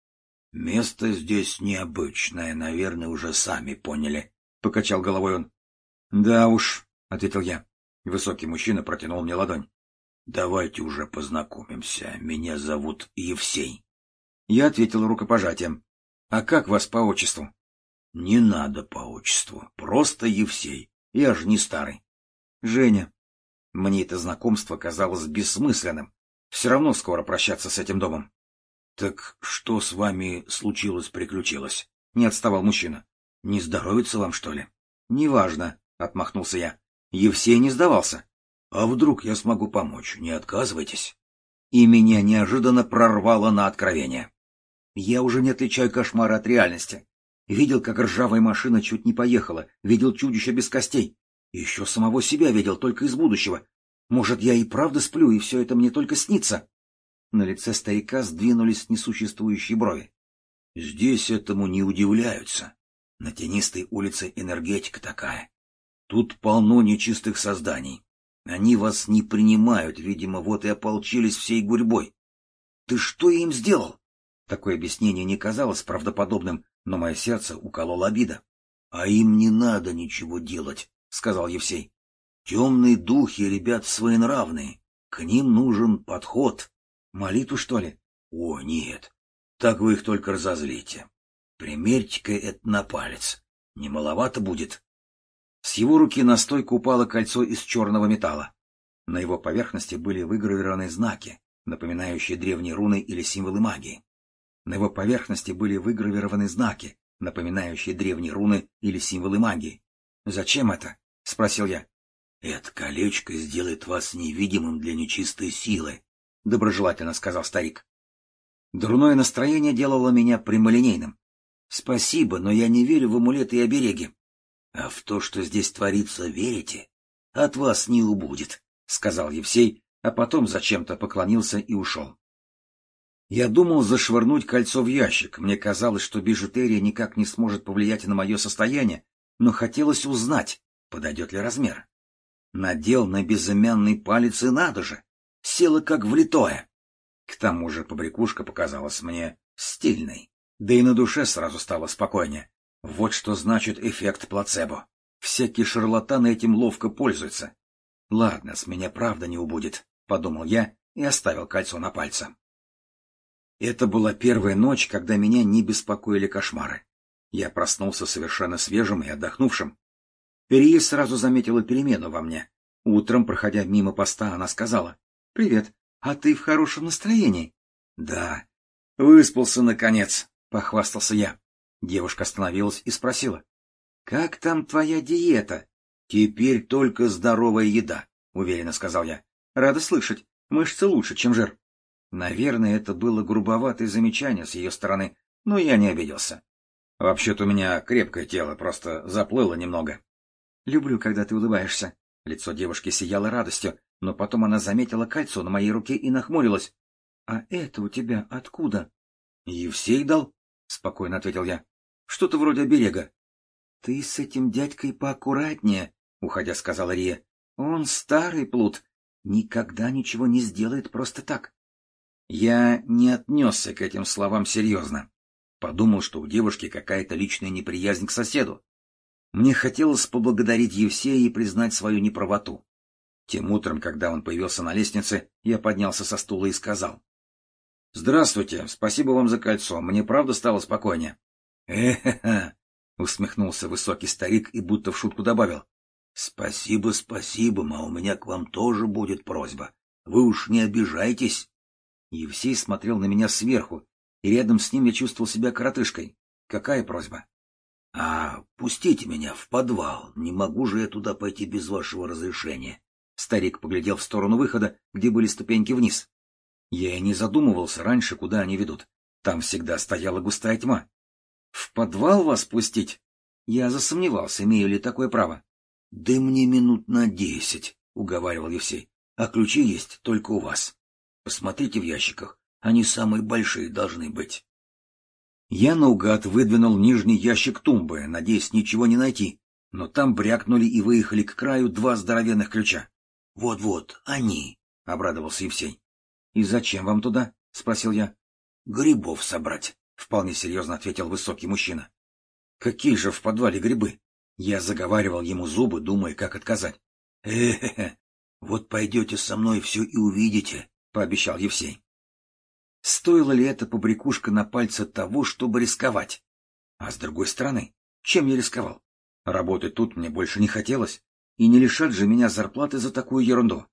[SPEAKER 1] — Место здесь необычное, наверное, уже сами поняли, — покачал головой он. — Да уж, — ответил я. Высокий мужчина протянул мне ладонь. — Давайте уже познакомимся. Меня зовут Евсей. Я ответил рукопожатием. — А как вас по отчеству? — Не надо по отчеству, просто Евсей. Я же не старый. — Женя. Мне это знакомство казалось бессмысленным. Все равно скоро прощаться с этим домом. — Так что с вами случилось-приключилось? — не отставал мужчина. — Не здоровится вам, что ли? — Неважно, — отмахнулся я. Евсей не сдавался. — А вдруг я смогу помочь? Не отказывайтесь. И меня неожиданно прорвало на откровение. Я уже не отличаю кошмара от реальности. Видел, как ржавая машина чуть не поехала, видел чудища без костей. Еще самого себя видел, только из будущего. Может, я и правда сплю, и все это мне только снится? На лице старика сдвинулись несуществующие брови. — Здесь этому не удивляются. На тенистой улице энергетика такая. Тут полно нечистых созданий. Они вас не принимают, видимо, вот и ополчились всей гурьбой. — Ты что им сделал? Такое объяснение не казалось правдоподобным, но мое сердце укололо обида. — А им не надо ничего делать, — сказал Евсей. — Темные духи, ребят, своенравные. К ним нужен подход. Молитву, что ли? — О, нет. Так вы их только разозлите. Примерьте-ка это на палец. Не маловато будет? С его руки на стойку упало кольцо из черного металла. На его поверхности были выгравированы знаки, напоминающие древние руны или символы магии. На его поверхности были выгравированы знаки, напоминающие древние руны или символы магии. «Зачем это?» — спросил я. «Это колечко сделает вас невидимым для нечистой силы», — доброжелательно сказал старик. Дурное настроение делало меня прямолинейным. «Спасибо, но я не верю в амулеты и обереги». «А в то, что здесь творится, верите? От вас не убудет», — сказал Евсей, а потом зачем-то поклонился и ушел. Я думал зашвырнуть кольцо в ящик. Мне казалось, что бижутерия никак не сможет повлиять на мое состояние, но хотелось узнать, подойдет ли размер. Надел на безымянный палец, и надо же, села как влитое. К тому же побрякушка показалась мне стильной, да и на душе сразу стало спокойнее. Вот что значит эффект плацебо. Всякие шарлатаны этим ловко пользуются. Ладно, с меня правда не убудет, — подумал я и оставил кольцо на пальце. Это была первая ночь, когда меня не беспокоили кошмары. Я проснулся совершенно свежим и отдохнувшим. Перье сразу заметила перемену во мне. Утром, проходя мимо поста, она сказала: — Привет, а ты в хорошем настроении? — Да. — Выспался, наконец, — похвастался я. Девушка остановилась и спросила: — Как там твоя диета? — Теперь только здоровая еда, — уверенно сказал я. — Рада слышать. Мышцы лучше, чем жир. Наверное, это было грубоватое замечание с ее стороны, но я не обиделся. Вообще-то у меня крепкое тело, просто заплыло немного. — Люблю, когда ты улыбаешься. Лицо девушки сияло радостью, но потом она заметила кольцо на моей руке и нахмурилась. — А это у тебя откуда? — Евсей дал, — спокойно ответил я. — Что-то вроде оберега. — Ты с этим дядькой поаккуратнее, — уходя сказала Рия. — Он старый плут, никогда ничего не сделает просто так. Я не отнесся к этим словам серьезно. Подумал, что у девушки какая-то личная неприязнь к соседу. Мне хотелось поблагодарить Евсея и признать свою неправоту. Тем утром, когда он появился на лестнице, я поднялся со стула и сказал: — Здравствуйте, спасибо вам за кольцо, мне правда стало спокойнее. — Э-хе-хе, — усмехнулся высокий старик и будто в шутку добавил:
[SPEAKER 2] — Спасибо, спасибо, а у меня к вам тоже будет просьба. Вы уж не обижайтесь.
[SPEAKER 1] Евсей смотрел на меня сверху, и рядом с ним я чувствовал себя коротышкой. Какая просьба?
[SPEAKER 2] — А, пустите меня в подвал, не могу же я туда пойти без вашего разрешения.
[SPEAKER 1] Старик поглядел в сторону выхода, где были ступеньки вниз. Я и не задумывался раньше, куда они ведут. Там всегда стояла густая тьма. В подвал вас пустить? Я засомневался, имею ли такое право.
[SPEAKER 2] — Да мне минут на десять, — уговаривал Евсей, — а ключи есть только у вас. Посмотрите в ящиках, они самые большие должны быть.
[SPEAKER 1] Я наугад выдвинул нижний ящик тумбы, надеясь ничего не найти, но там брякнули и выехали к краю два здоровенных ключа.
[SPEAKER 2] Вот — Вот-вот, они, — обрадовался Евсей.
[SPEAKER 1] — И зачем вам туда? — спросил я.
[SPEAKER 2] — Грибов собрать, — вполне серьезно ответил высокий мужчина.
[SPEAKER 1] — Какие же в подвале грибы? Я заговаривал ему зубы, думая, как отказать.
[SPEAKER 2] Э — Э-э-э, вот пойдете со мной, все и увидите, — пообещал Евсей.
[SPEAKER 1] Стоила ли эта побрякушка на пальце того, чтобы рисковать? А с другой стороны, чем я рисковал? Работать тут мне больше не хотелось, и не лишать же меня зарплаты за такую ерунду.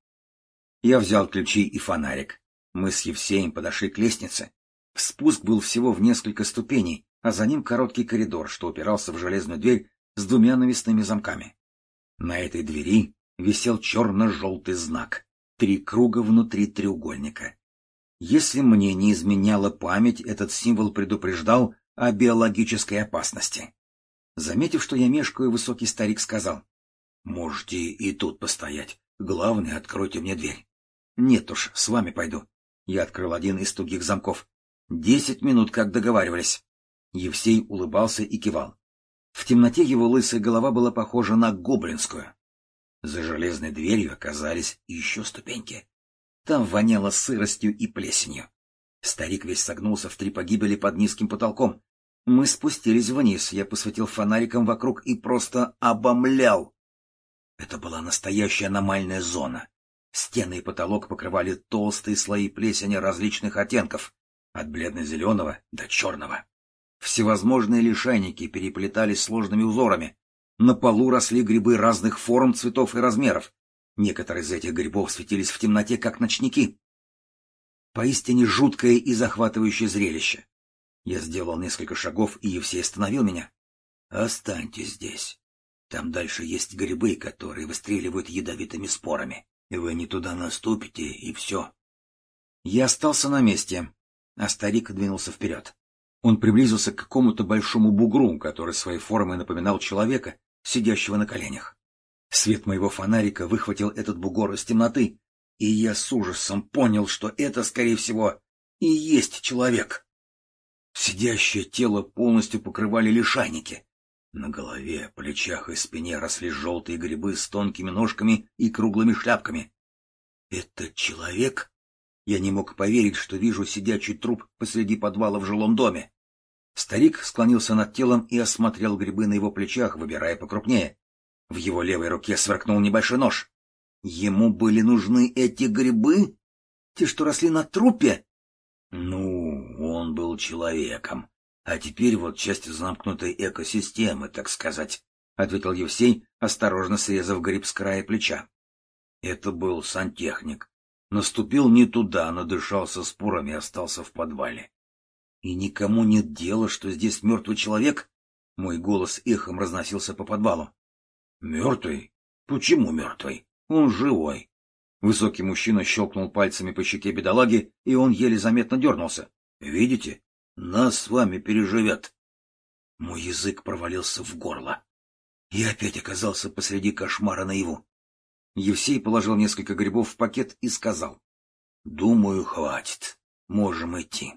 [SPEAKER 1] Я взял ключи и фонарик. Мы с Евсеем подошли к лестнице. Спуск был всего в несколько ступеней, а за ним короткий коридор, что упирался в железную дверь с двумя навесными замками. На этой двери висел черно-желтый знак — три круга внутри треугольника. Если мне не изменяла память, этот символ предупреждал о биологической опасности. Заметив, что я мешкаю, высокий старик сказал: — Можете и тут постоять. Главное, откройте мне дверь. — Нет уж, с вами пойду. Я открыл один из тугих замков. Десять минут, как договаривались. Евсей улыбался и кивал. В темноте его лысая голова была похожа на гоблинскую. За железной дверью оказались еще ступеньки. Там воняло сыростью и плесенью. Старик весь согнулся в три погибели под низким потолком. Мы спустились вниз, я посветил фонариком вокруг и просто обомлял. Это была настоящая аномальная зона. Стены и потолок покрывали толстые слои плесени различных оттенков, от бледно-зеленого до черного. Всевозможные лишайники переплетались сложными узорами. На полу росли грибы разных форм, цветов и размеров. Некоторые из этих грибов светились в темноте, как ночники. Поистине жуткое и захватывающее зрелище. Я сделал несколько шагов, и Евсей остановил меня. — Останьтесь здесь. Там дальше есть грибы, которые выстреливают ядовитыми спорами. Вы не туда наступите, и все. Я остался на месте, а старик двинулся вперед. Он приблизился к какому-то большому бугру, который своей формой напоминал человека, сидящего на коленях. Свет моего фонарика выхватил этот бугор из темноты, и я с ужасом понял, что это, скорее всего, и есть человек. Сидящее тело полностью покрывали лишайники. На голове, плечах и спине росли желтые грибы с тонкими ножками и круглыми шляпками. Это человек? Я не мог поверить, что вижу сидячий труп посреди подвала в жилом доме. Старик склонился над телом и осмотрел грибы на его плечах, выбирая покрупнее. В его левой руке сверкнул небольшой нож. Ему были нужны эти грибы? Те, что росли на трупе? Ну, он был человеком. А теперь вот часть замкнутой экосистемы, так сказать, — ответил Евсей, осторожно срезав гриб с края плеча. Это был сантехник. Наступил не туда, надышался спорами и остался в подвале. И никому нет дела, что здесь мертвый человек? Мой голос эхом разносился по подвалу. Мертвый? Почему мертвый? Он живой. Высокий мужчина щелкнул пальцами по щеке бедолаги, и он еле заметно дернулся. Видите? Нас с вами переживет. Мой язык провалился в горло. Я опять оказался посреди кошмара наяву. Евсей положил несколько грибов в пакет и сказал: — Думаю, хватит. Можем идти.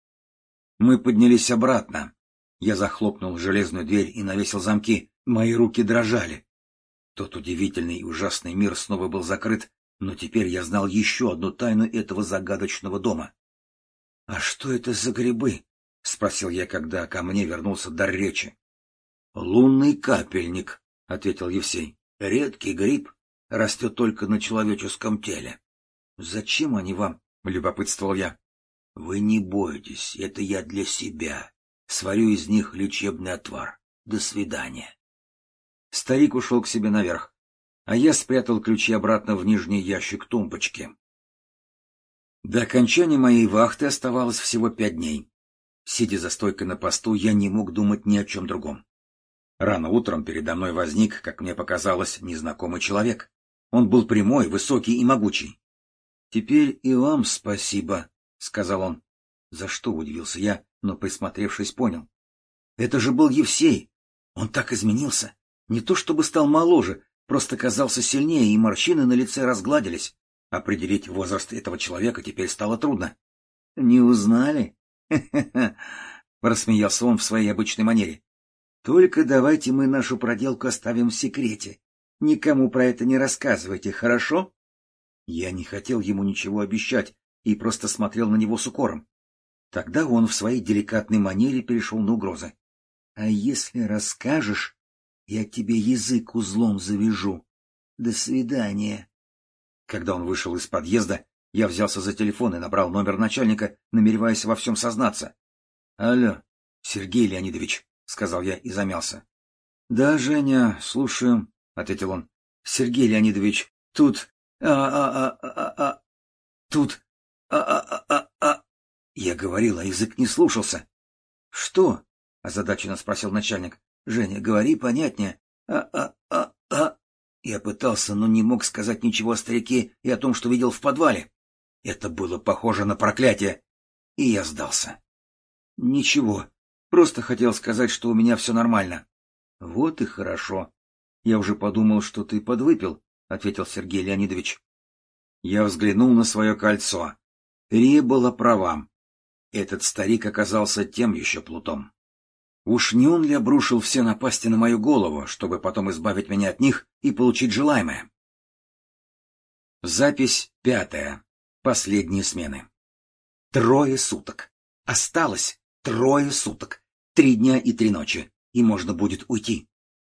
[SPEAKER 1] Мы поднялись обратно. Я захлопнул железную дверь и навесил замки. Мои руки дрожали. Тот удивительный и ужасный мир снова был закрыт, но теперь я знал еще одну тайну этого загадочного дома. — А что это за грибы? — спросил я, когда ко мне вернулся дар речи. — Лунный капельник, — ответил Евсей. — Редкий гриб, растет только на человеческом теле. — Зачем они вам? — любопытствовал я. — Вы не бойтесь, это я для себя. Сварю из них лечебный отвар. До свидания. Старик ушел к себе наверх, а я спрятал ключи обратно в нижний ящик тумбочки. До окончания моей вахты оставалось всего пять дней. Сидя за стойкой на посту, я не мог думать ни о чем другом. Рано утром передо мной возник, как мне показалось, незнакомый человек. Он был прямой, высокий и могучий. — Теперь и вам спасибо, — сказал он. За что, удивился я, но, присмотревшись, понял. Это же был Евсей. Он так изменился. Не то чтобы стал моложе, просто казался сильнее, и морщины на лице разгладились. Определить возраст этого человека теперь стало трудно. — Не узнали? — рассмеялся он в своей обычной манере. — Только давайте мы нашу проделку оставим в секрете. Никому про это не рассказывайте, хорошо? Я не хотел ему ничего обещать и просто смотрел на него с укором. Тогда он в своей деликатной манере перешел на угрозы. — А если расскажешь, я тебе язык узлом завяжу. До свидания. Когда он вышел из подъезда, я взялся за телефон и набрал номер начальника, намереваясь во всем сознаться. — Алло, Сергей Леонидович, — сказал я и замялся. — Да, Женя, слушаю, — ответил он. — Сергей Леонидович, тут... А-а-а-а-а... Тут... А-а-а-а-а... Я говорил, а язык не слушался. — Что? — озадаченно спросил начальник. — Женя, говори понятнее. А-а-а-а... Я пытался, но не мог сказать ничего о старике и о том, что видел в подвале. Это было похоже на проклятие, и я сдался. — Ничего, просто хотел сказать, что у меня все нормально. — Вот и хорошо. Я уже подумал, что ты подвыпил, — ответил Сергей Леонидович. Я взглянул на свое кольцо. Рия была права. Этот старик оказался тем еще плутом. Уж не он ли обрушил все напасти на мою голову, чтобы потом избавить меня от них и получить желаемое? Запись пятая. Последние смены. Трое суток. Осталось трое суток. Три дня и три ночи. И можно будет уйти.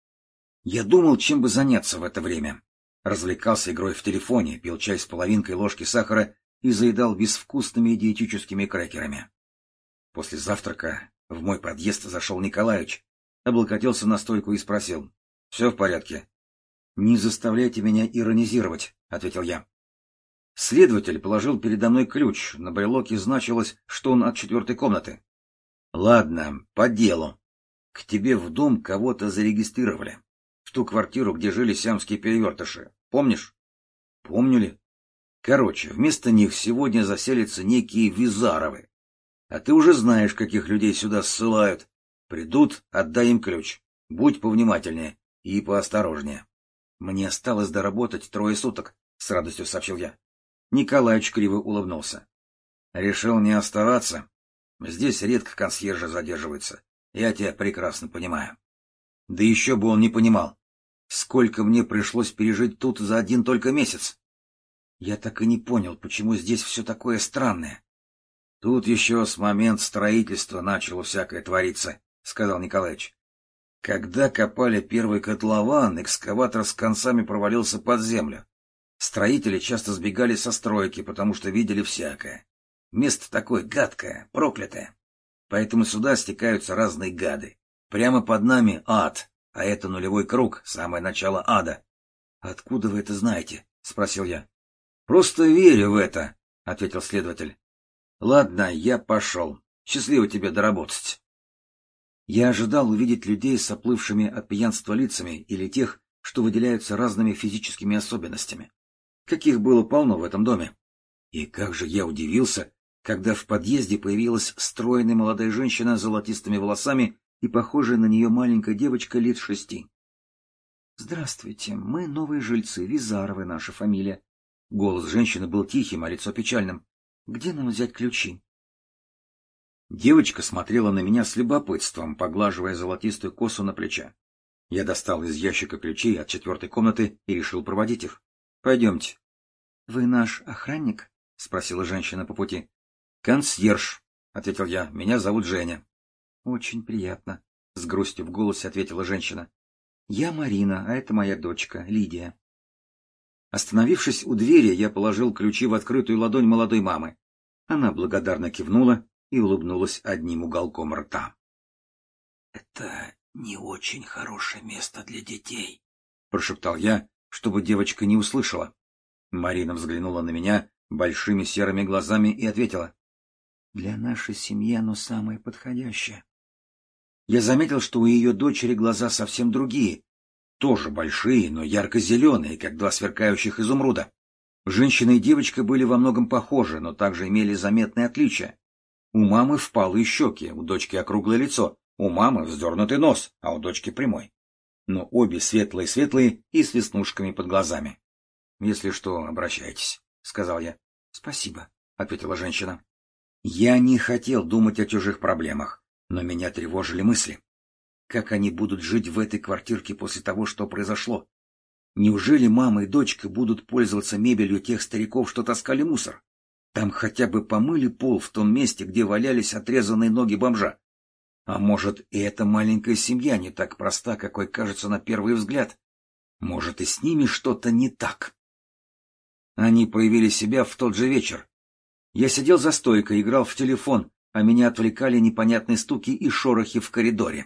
[SPEAKER 1] Я думал, чем бы заняться в это время. Развлекался игрой в телефоне, пил чай с половинкой ложки сахара и заедал безвкусными диетическими крекерами. После завтрака в мой подъезд зашел Николаевич, облокотился на стойку и спросил: — Все в порядке? — Не заставляйте меня иронизировать, — ответил я. Следователь положил передо мной ключ, на брелоке значилось, что он от четвертой комнаты. — Ладно, по делу. К тебе в дом кого-то зарегистрировали. В ту квартиру, где жили сиамские перевертыши. Помнишь? — Помню ли? Короче, вместо них сегодня заселятся некие Визаровы. А ты уже знаешь, каких людей сюда ссылают. Придут, отдай им ключ. Будь повнимательнее и поосторожнее. Мне осталось доработать трое суток, — с радостью сообщил я. Николаевич криво улыбнулся. Решил не оставаться. Здесь редко консьержи задерживаются. Я тебя прекрасно понимаю. Да еще бы он не понимал. Сколько мне пришлось пережить тут за один только месяц. Я так и не понял, почему здесь все такое странное. Тут еще с момента строительства начало всякое твориться, — сказал Николаевич. Когда копали первый котлован, экскаватор с концами провалился под землю. Строители часто сбегали со стройки, потому что видели всякое. Место такое гадкое, проклятое. Поэтому сюда стекаются разные гады. Прямо под нами ад, а это нулевой круг, самое начало ада. — Откуда вы это знаете? — спросил я. — Просто верю в это, — ответил следователь. — Ладно, я пошел. Счастливо тебе доработать. Я ожидал увидеть людей с оплывшими от пьянства лицами или тех, что выделяются разными физическими особенностями. Каких было полно в этом доме. И как же я удивился, когда в подъезде появилась стройная молодая женщина с золотистыми волосами и похожая на нее маленькая девочка лет шести. — Здравствуйте, мы новые жильцы, Визаровы наша фамилия. Голос женщины был тихим, а лицо печальным. — Где нам взять ключи? Девочка смотрела на меня с любопытством, поглаживая золотистую косу на плече. Я достал из ящика ключи от четвертой комнаты и решил проводить их. — Пойдемте. — Вы наш охранник? — спросила женщина по пути. — Консьерж, — ответил я. — Меня зовут Женя. — Очень приятно, — с грустью в голосе ответила женщина. — Я Марина, а это моя дочка, Лидия. Остановившись у двери, я положил ключи в открытую ладонь молодой мамы. Она благодарно кивнула и улыбнулась одним уголком рта. — Это не очень хорошее место для детей, — прошептал я, чтобы девочка не услышала. Марина взглянула на меня большими серыми глазами и ответила: «Для нашей семьи оно самое подходящее». Я заметил, что у ее дочери глаза совсем другие, тоже большие, но ярко-зеленые, как два сверкающих изумруда. Женщина и девочка были во многом похожи, но также имели заметные отличия. У мамы впалые щеки, у дочки округлое лицо, у мамы вздернутый нос, а у дочки прямой. Но обе светлые-светлые и с веснушками под глазами. «Если что, обращайтесь», — сказал я. «Спасибо», — ответила женщина. Я не хотел думать о чужих проблемах, но меня тревожили мысли. Как они будут жить в этой квартирке после того, что произошло? Неужели мама и дочка будут пользоваться мебелью тех стариков, что таскали мусор? Там хотя бы помыли пол в том месте, где валялись отрезанные ноги бомжа. А может, и эта маленькая семья не так проста, какой кажется на первый взгляд? Может, и с ними что-то не так? Они проявили себя в тот же вечер. Я сидел за стойкой, играл в телефон, а меня отвлекали непонятные стуки и шорохи в коридоре.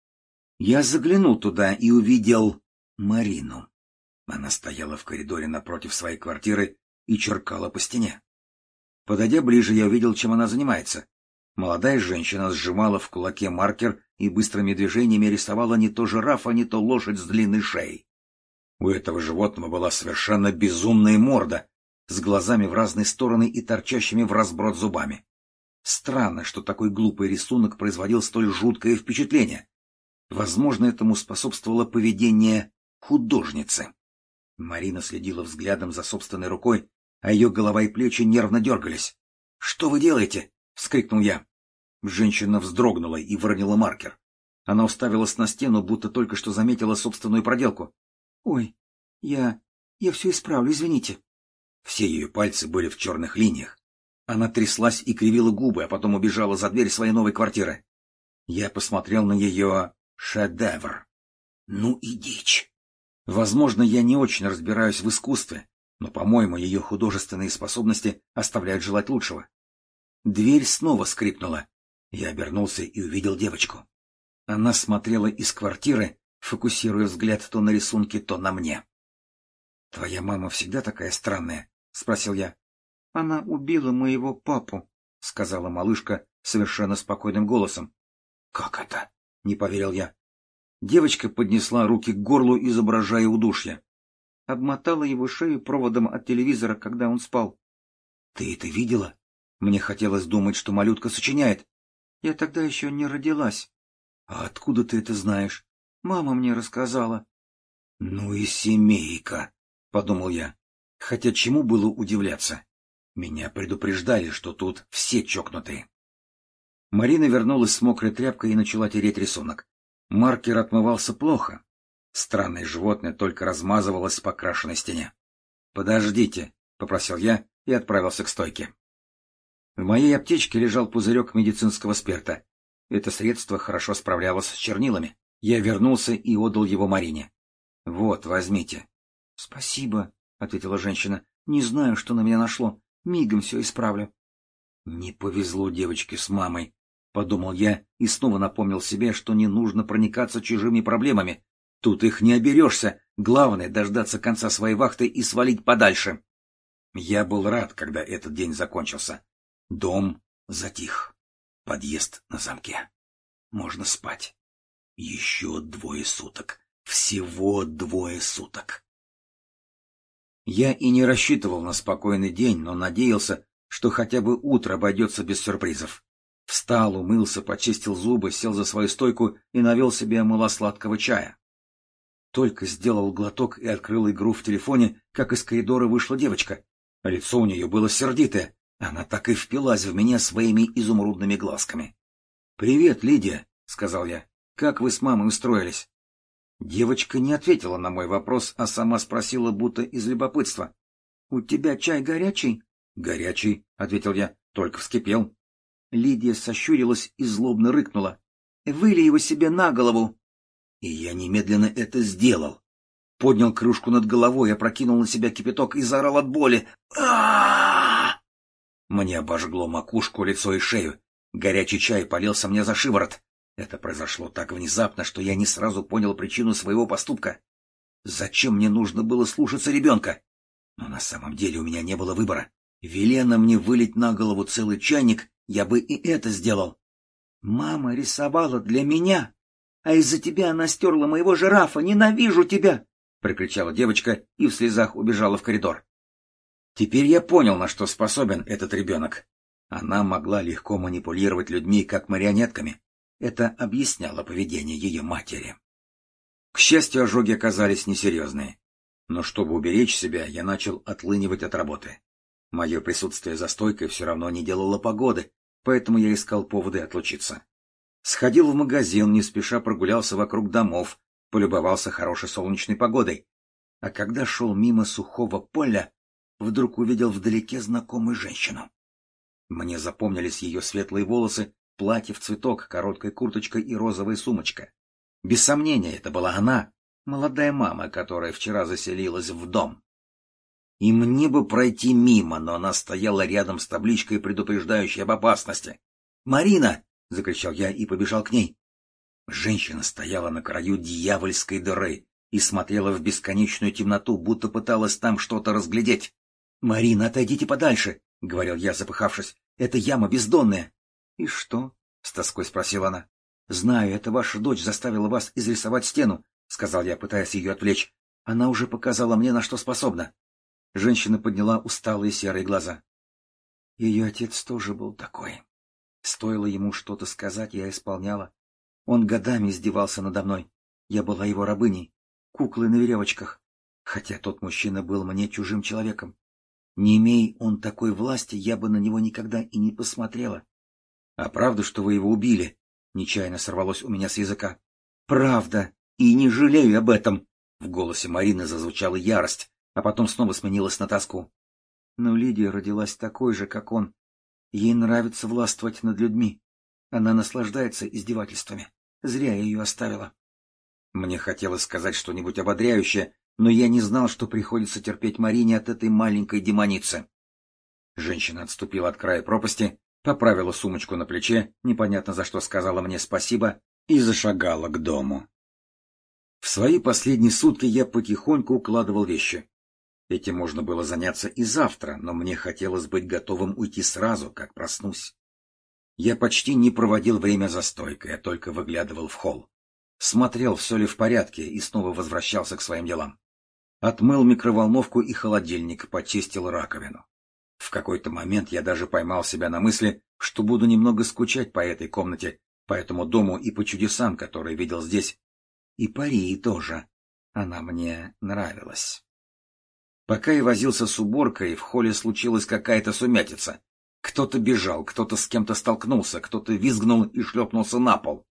[SPEAKER 1] Я заглянул туда и увидел Марину. Она стояла в коридоре напротив своей квартиры и черкала по стене. Подойдя ближе, я увидел, чем она занимается. Молодая женщина сжимала в кулаке маркер и быстрыми движениями рисовала не то жирафа, не то лошадь с длинной шеей. У этого животного была совершенно безумная морда, с глазами в разные стороны и торчащими в разброд зубами. Странно, что такой глупый рисунок производил столь жуткое впечатление. Возможно, этому способствовало поведение художницы. Марина следила взглядом за собственной рукой, а ее голова и плечи нервно дергались. — Что вы делаете? — вскрикнул я. Женщина вздрогнула и выронила маркер. Она уставилась на стену, будто только что заметила собственную проделку. — Ой, я... я все исправлю, извините. Все ее пальцы были в черных линиях. Она тряслась и кривила губы, а потом убежала за дверь своей новой квартиры. Я посмотрел на ее шедевр. Ну и дичь. Возможно, я не очень разбираюсь в искусстве, но, по-моему, ее художественные способности оставляют желать лучшего. Дверь снова скрипнула. Я обернулся и увидел девочку. Она смотрела из квартиры, фокусируя взгляд то на рисунке, то на мне. — Твоя мама всегда такая странная? — спросил я. — Она убила моего папу, — сказала малышка совершенно спокойным голосом. — Как это? — не поверил я. Девочка поднесла руки к горлу, изображая удушье. Обмотала его шею проводом от телевизора, когда он спал. — Ты это видела? Мне хотелось думать, что малютка сочиняет. Я тогда еще не родилась. — А откуда ты это знаешь? Мама мне рассказала. — Ну и семейка, — подумал я. Хотя чему было удивляться? Меня предупреждали, что тут все чокнутые. Марина вернулась с мокрой тряпкой и начала тереть рисунок. Маркер отмывался плохо. Странное животное только размазывалось по крашеной стене. — Подождите, — попросил я и отправился к стойке. В моей аптечке лежал пузырек медицинского спирта. Это средство хорошо справлялось с чернилами. Я вернулся и отдал его Марине. — Вот, возьмите. — Спасибо, — ответила женщина. — Не знаю, что на меня нашло. Мигом все исправлю. — Не повезло девочке с мамой, — подумал я и снова напомнил себе, что не нужно проникаться чужими проблемами. Тут их не оберешься. Главное — дождаться конца своей вахты и свалить подальше. Я был рад, когда этот день закончился. Дом затих. Подъезд на замке. Можно спать. Еще двое суток. Всего двое суток. Я и не рассчитывал на спокойный день, но надеялся, что хотя бы утро обойдется без сюрпризов. Встал, умылся, почистил зубы, сел за свою стойку и навел себе малосладкого чая. Только сделал глоток и открыл игру в телефоне, как из коридора вышла девочка. Лицо у нее было сердитое. Она так и впилась в меня своими изумрудными глазками. — Привет, Лидия, — сказал я. — Как вы с мамой устроились? Девочка не ответила на мой вопрос, а сама спросила, будто из любопытства. — У тебя чай горячий? — Горячий, — ответил я, — только вскипел. Лидия сощурилась и злобно рыкнула. — Вылей его себе на голову! И я немедленно это сделал. Поднял кружку над головой, опрокинул на себя кипяток и заорал от боли. а Мне обожгло макушку, лицо и шею. Горячий чай полился мне за шиворот. Это произошло так внезапно, что я не сразу понял причину своего поступка.
[SPEAKER 2] Зачем мне нужно было слушаться ребенка? Но на самом деле у меня не было выбора. Велено мне вылить на голову целый чайник, я бы и это сделал. Мама рисовала для меня, а из-за тебя она стерла моего жирафа. Ненавижу тебя! — прокричала девочка и в слезах убежала в коридор. Теперь я понял, на что способен этот ребенок. Она могла легко манипулировать людьми, как марионетками. Это объясняло поведение ее матери. К счастью, ожоги оказались несерьезные. Но чтобы уберечь себя, я начал отлынивать от работы. Мое присутствие за стойкой все равно не делало погоды, поэтому я искал поводы отлучиться. Сходил в магазин, не спеша прогулялся вокруг домов, полюбовался хорошей солнечной погодой. А когда шел мимо сухого поля, вдруг увидел вдалеке знакомую женщину. Мне запомнились ее светлые волосы, платье в цветок, короткая курточка и розовая сумочка. Без сомнения, это была она, молодая мама, которая вчера заселилась в дом. И мне бы пройти мимо, но она стояла рядом с табличкой, предупреждающей об опасности. «Марина!» — закричал я и побежал к ней. Женщина стояла на краю дьявольской дыры и смотрела в бесконечную темноту, будто пыталась там что-то разглядеть. «Марина, отойдите подальше!» — говорил я, запыхавшись. «Это яма бездонная!» «И что?» — с тоской спросила она. «Знаю, это ваша дочь заставила вас изрисовать стену», — сказал я, пытаясь ее отвлечь. «Она уже показала мне, на что способна». Женщина подняла усталые серые глаза. Ее отец тоже был такой. Стоило ему что-то сказать, я исполняла. Он годами издевался надо мной. Я была его рабыней, куклой на веревочках. Хотя тот мужчина был мне чужим человеком. Не имея он такой власти, я бы на него никогда и не посмотрела. — А правда, что вы его убили? — нечаянно сорвалось у меня с языка. — Правда, и не жалею об этом. В голосе Марины зазвучала ярость, а потом снова сменилась на тоску. Но Лидия родилась такой же, как он. Ей нравится властвовать над людьми. Она наслаждается издевательствами. Зря я ее оставила. Мне хотелось сказать что-нибудь ободряющее, но я не знал, что приходится терпеть Марине от этой маленькой демоницы. Женщина отступила от края пропасти, поправила сумочку на плече, непонятно за что сказала мне спасибо, и зашагала к дому. В свои последние сутки я потихоньку укладывал вещи. Этим можно было заняться и завтра, но мне хотелось быть готовым уйти сразу, как проснусь. Я почти не проводил время за стойкой, а только выглядывал в холл. Смотрел, все ли в порядке, и снова возвращался к своим делам. Отмыл микроволновку и холодильник, почистил раковину. В какой-то момент я даже поймал себя на мысли, что буду немного скучать по этой комнате, по этому дому и по чудесам, которые видел здесь. И по Рии тоже. Она мне нравилась. Пока я возился с уборкой, в холле случилась какая-то сумятица. Кто-то бежал, кто-то с кем-то столкнулся, кто-то визгнул и шлепнулся на пол.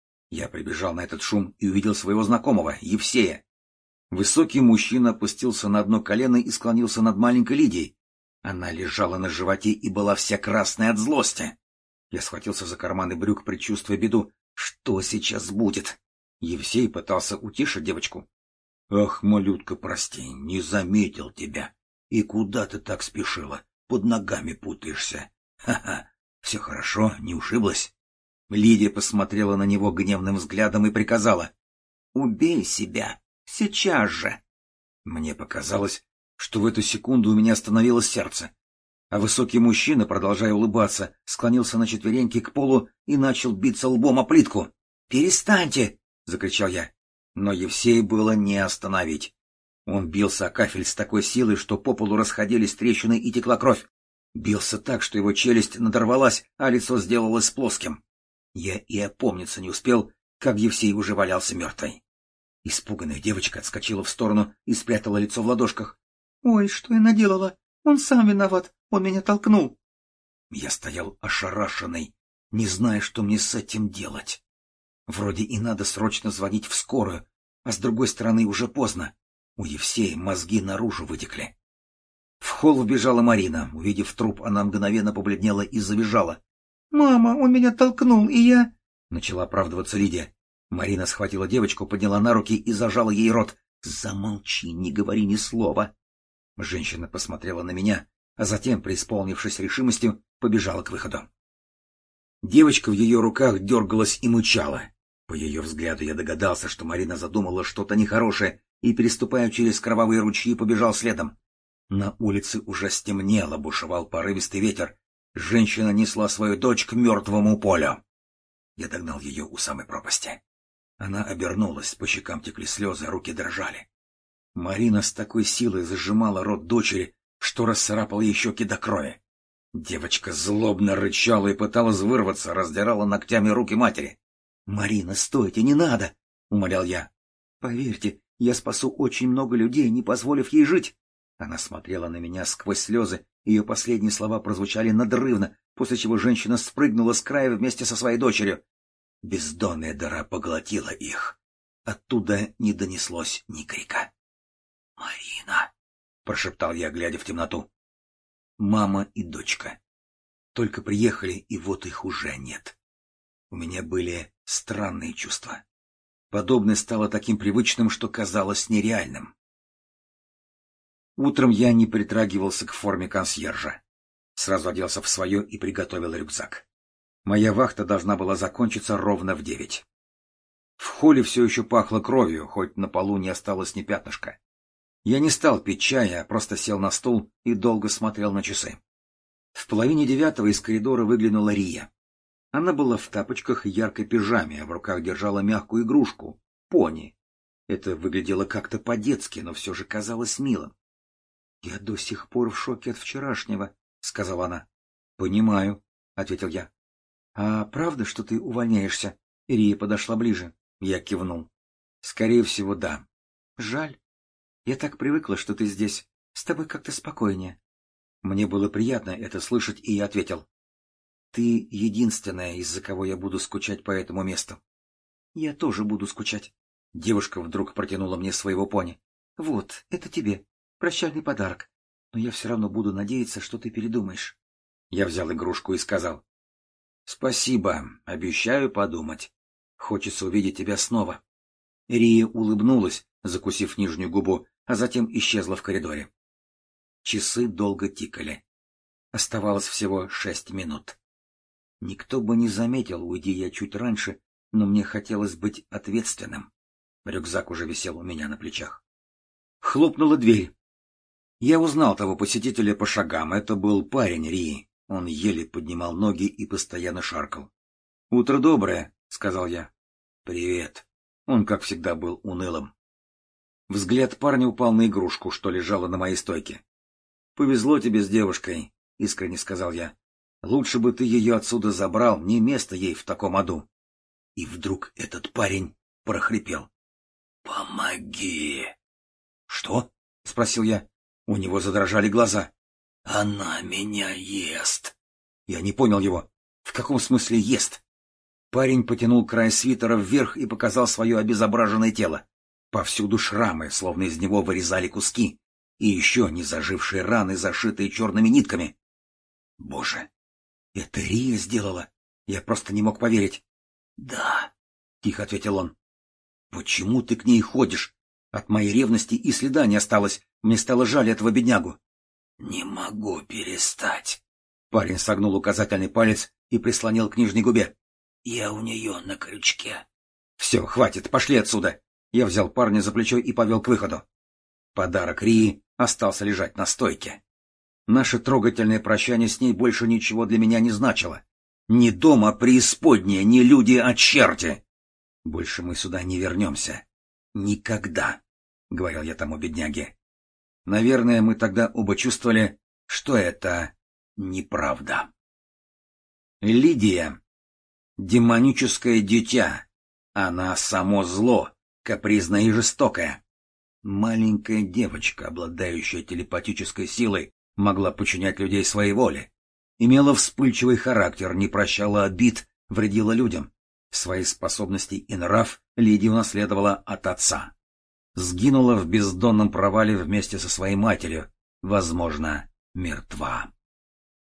[SPEAKER 2] Я прибежал на этот шум и увидел своего знакомого, Евсея. Высокий мужчина опустился на одно колено и склонился над маленькой Лидией. Она лежала на животе и была вся красная от злости. Я схватился за карманы брюк, предчувствуя беду. Что сейчас будет? Евсей пытался утешить девочку. — Ах, малютка, прости, не заметил тебя. И куда ты так спешила? Под ногами путаешься. Ха-ха, все хорошо, не ушиблась? Лидия посмотрела на него гневным взглядом и приказала. — Убей себя! Сейчас же! Мне показалось, что в эту секунду у меня остановилось сердце. А высокий мужчина, продолжая улыбаться, склонился на четвереньки к полу и начал биться лбом о плитку. — Перестаньте! — закричал я. Но Евсея было не остановить. Он бился о кафель с такой силой, что по полу расходились трещины и текла кровь. Бился так, что его челюсть надорвалась, а лицо сделалось плоским. Я и опомниться не успел, как Евсей уже валялся мертвый. Испуганная девочка отскочила в сторону и спрятала лицо в ладошках. — Ой, что я наделала? Он сам виноват, он меня толкнул. Я стоял ошарашенный, не зная, что мне с этим делать. Вроде и надо срочно звонить в скорую, а с другой стороны уже поздно. У Евсея мозги наружу вытекли. В холл вбежала Марина. Увидев труп, она мгновенно побледнела и завизжала. — Мама, он меня толкнул, и я... — начала оправдываться Лидия. Марина схватила девочку, подняла на руки и зажала ей рот. — Замолчи, не говори ни слова. Женщина посмотрела на меня, а затем, преисполнившись решимостью, побежала к выходу. Девочка в ее руках дергалась и мычала. По ее взгляду я догадался, что Марина задумала что-то нехорошее, и, переступая через кровавые ручьи, побежал следом. На улице уже стемнело, бушевал порывистый ветер. Женщина несла свою дочь к мертвому полю. Я догнал ее у самой пропасти. Она обернулась, по щекам текли слезы, руки дрожали. Марина с такой силой зажимала рот дочери, что расцарапала ей щеки до крови. Девочка злобно рычала и пыталась вырваться, раздирала ногтями руки матери. — Марина, стойте, не надо! — умолял я. — Поверьте, я спасу очень много людей, не позволив ей жить. Она смотрела на меня сквозь слезы, ее последние слова прозвучали надрывно, после чего женщина спрыгнула с края вместе со своей дочерью. Бездонная дыра поглотила их. Оттуда не донеслось ни крика. — Марина! — прошептал я, глядя в темноту. Мама и дочка. Только приехали, и вот их уже нет. У меня были странные чувства. Подобное стало таким привычным, что казалось нереальным. Утром я не притрагивался к форме консьержа. Сразу оделся в свое и приготовил рюкзак. Моя вахта должна была закончиться ровно в девять. В холле все еще пахло кровью, хоть на полу не осталось ни пятнышка. Я не стал пить чая, а просто сел на стул и долго смотрел на часы. В половине девятого из коридора выглянула Рия. Она была в тапочках и яркой пижаме, а в руках держала мягкую игрушку — пони. Это выглядело как-то по-детски, но все же казалось милым. — Я до сих пор в шоке от вчерашнего, — сказала она. — Понимаю, — ответил я. — А правда, что ты увольняешься? Рия подошла ближе. Я кивнул. — Скорее всего, да. — Жаль. Я так привыкла, что ты здесь. С тобой как-то спокойнее. Мне было приятно это слышать, и я ответил. — Ты единственная, из-за кого я буду скучать по этому месту. — Я тоже буду скучать. Девушка вдруг протянула мне своего пони. — Вот, это тебе. Прощальный подарок. Но я все равно буду надеяться, что ты передумаешь. Я взял игрушку и сказал. — Спасибо, обещаю подумать. Хочется увидеть тебя снова. Рия улыбнулась, закусив нижнюю губу, а затем исчезла в коридоре. Часы долго тикали. Оставалось всего шесть минут. Никто бы не заметил, уйди я чуть раньше, но мне хотелось быть ответственным. Рюкзак уже висел у меня на плечах. Хлопнула дверь. Я узнал того посетителя по шагам. Это был парень Рии. Он еле поднимал ноги и постоянно шаркал. — Утро доброе, — сказал я. — Привет. Он, как всегда, был унылым. Взгляд парня упал на игрушку, что лежала на моей стойке. — Повезло тебе с девушкой, — искренне сказал я. — Лучше бы ты ее отсюда забрал, не место ей в таком аду. И вдруг этот парень прохрипел. — Помоги! — Что? — спросил я. У него задрожали глаза. — Она меня ест. Я не понял его. В каком смысле ест? Парень потянул край свитера вверх и показал свое обезображенное тело. Повсюду шрамы, словно из него вырезали куски. И еще не зажившие раны, зашитые черными нитками. Боже, это Рия сделала? Я просто не мог поверить. — Да, — тихо ответил он. — Почему ты к ней ходишь? От моей ревности и следа не осталось. Мне стало жаль этого беднягу. — Не могу перестать. Парень согнул указательный палец и прислонил к нижней губе. — Я у нее на крючке. — Все, хватит, пошли отсюда. Я взял парня за плечо и повел к выходу. Подарок Рии остался лежать на стойке. Наше трогательное прощание с ней больше ничего для меня не значило. Ни дом, а преисподняя, ни люди, а черти. Больше мы сюда не вернемся. Никогда, — говорил я тому бедняге. Наверное, мы тогда оба чувствовали, что это неправда. Лидия. Демоническое дитя. Она само зло, капризная и жестокая. Маленькая девочка, обладающая телепатической силой, могла подчинять людей своей воле. Имела вспыльчивый характер, не прощала обид, вредила людям. Свои способности и нрав Лидия унаследовала от отца. Сгинула в бездонном провале вместе со своей матерью, возможно, мертва.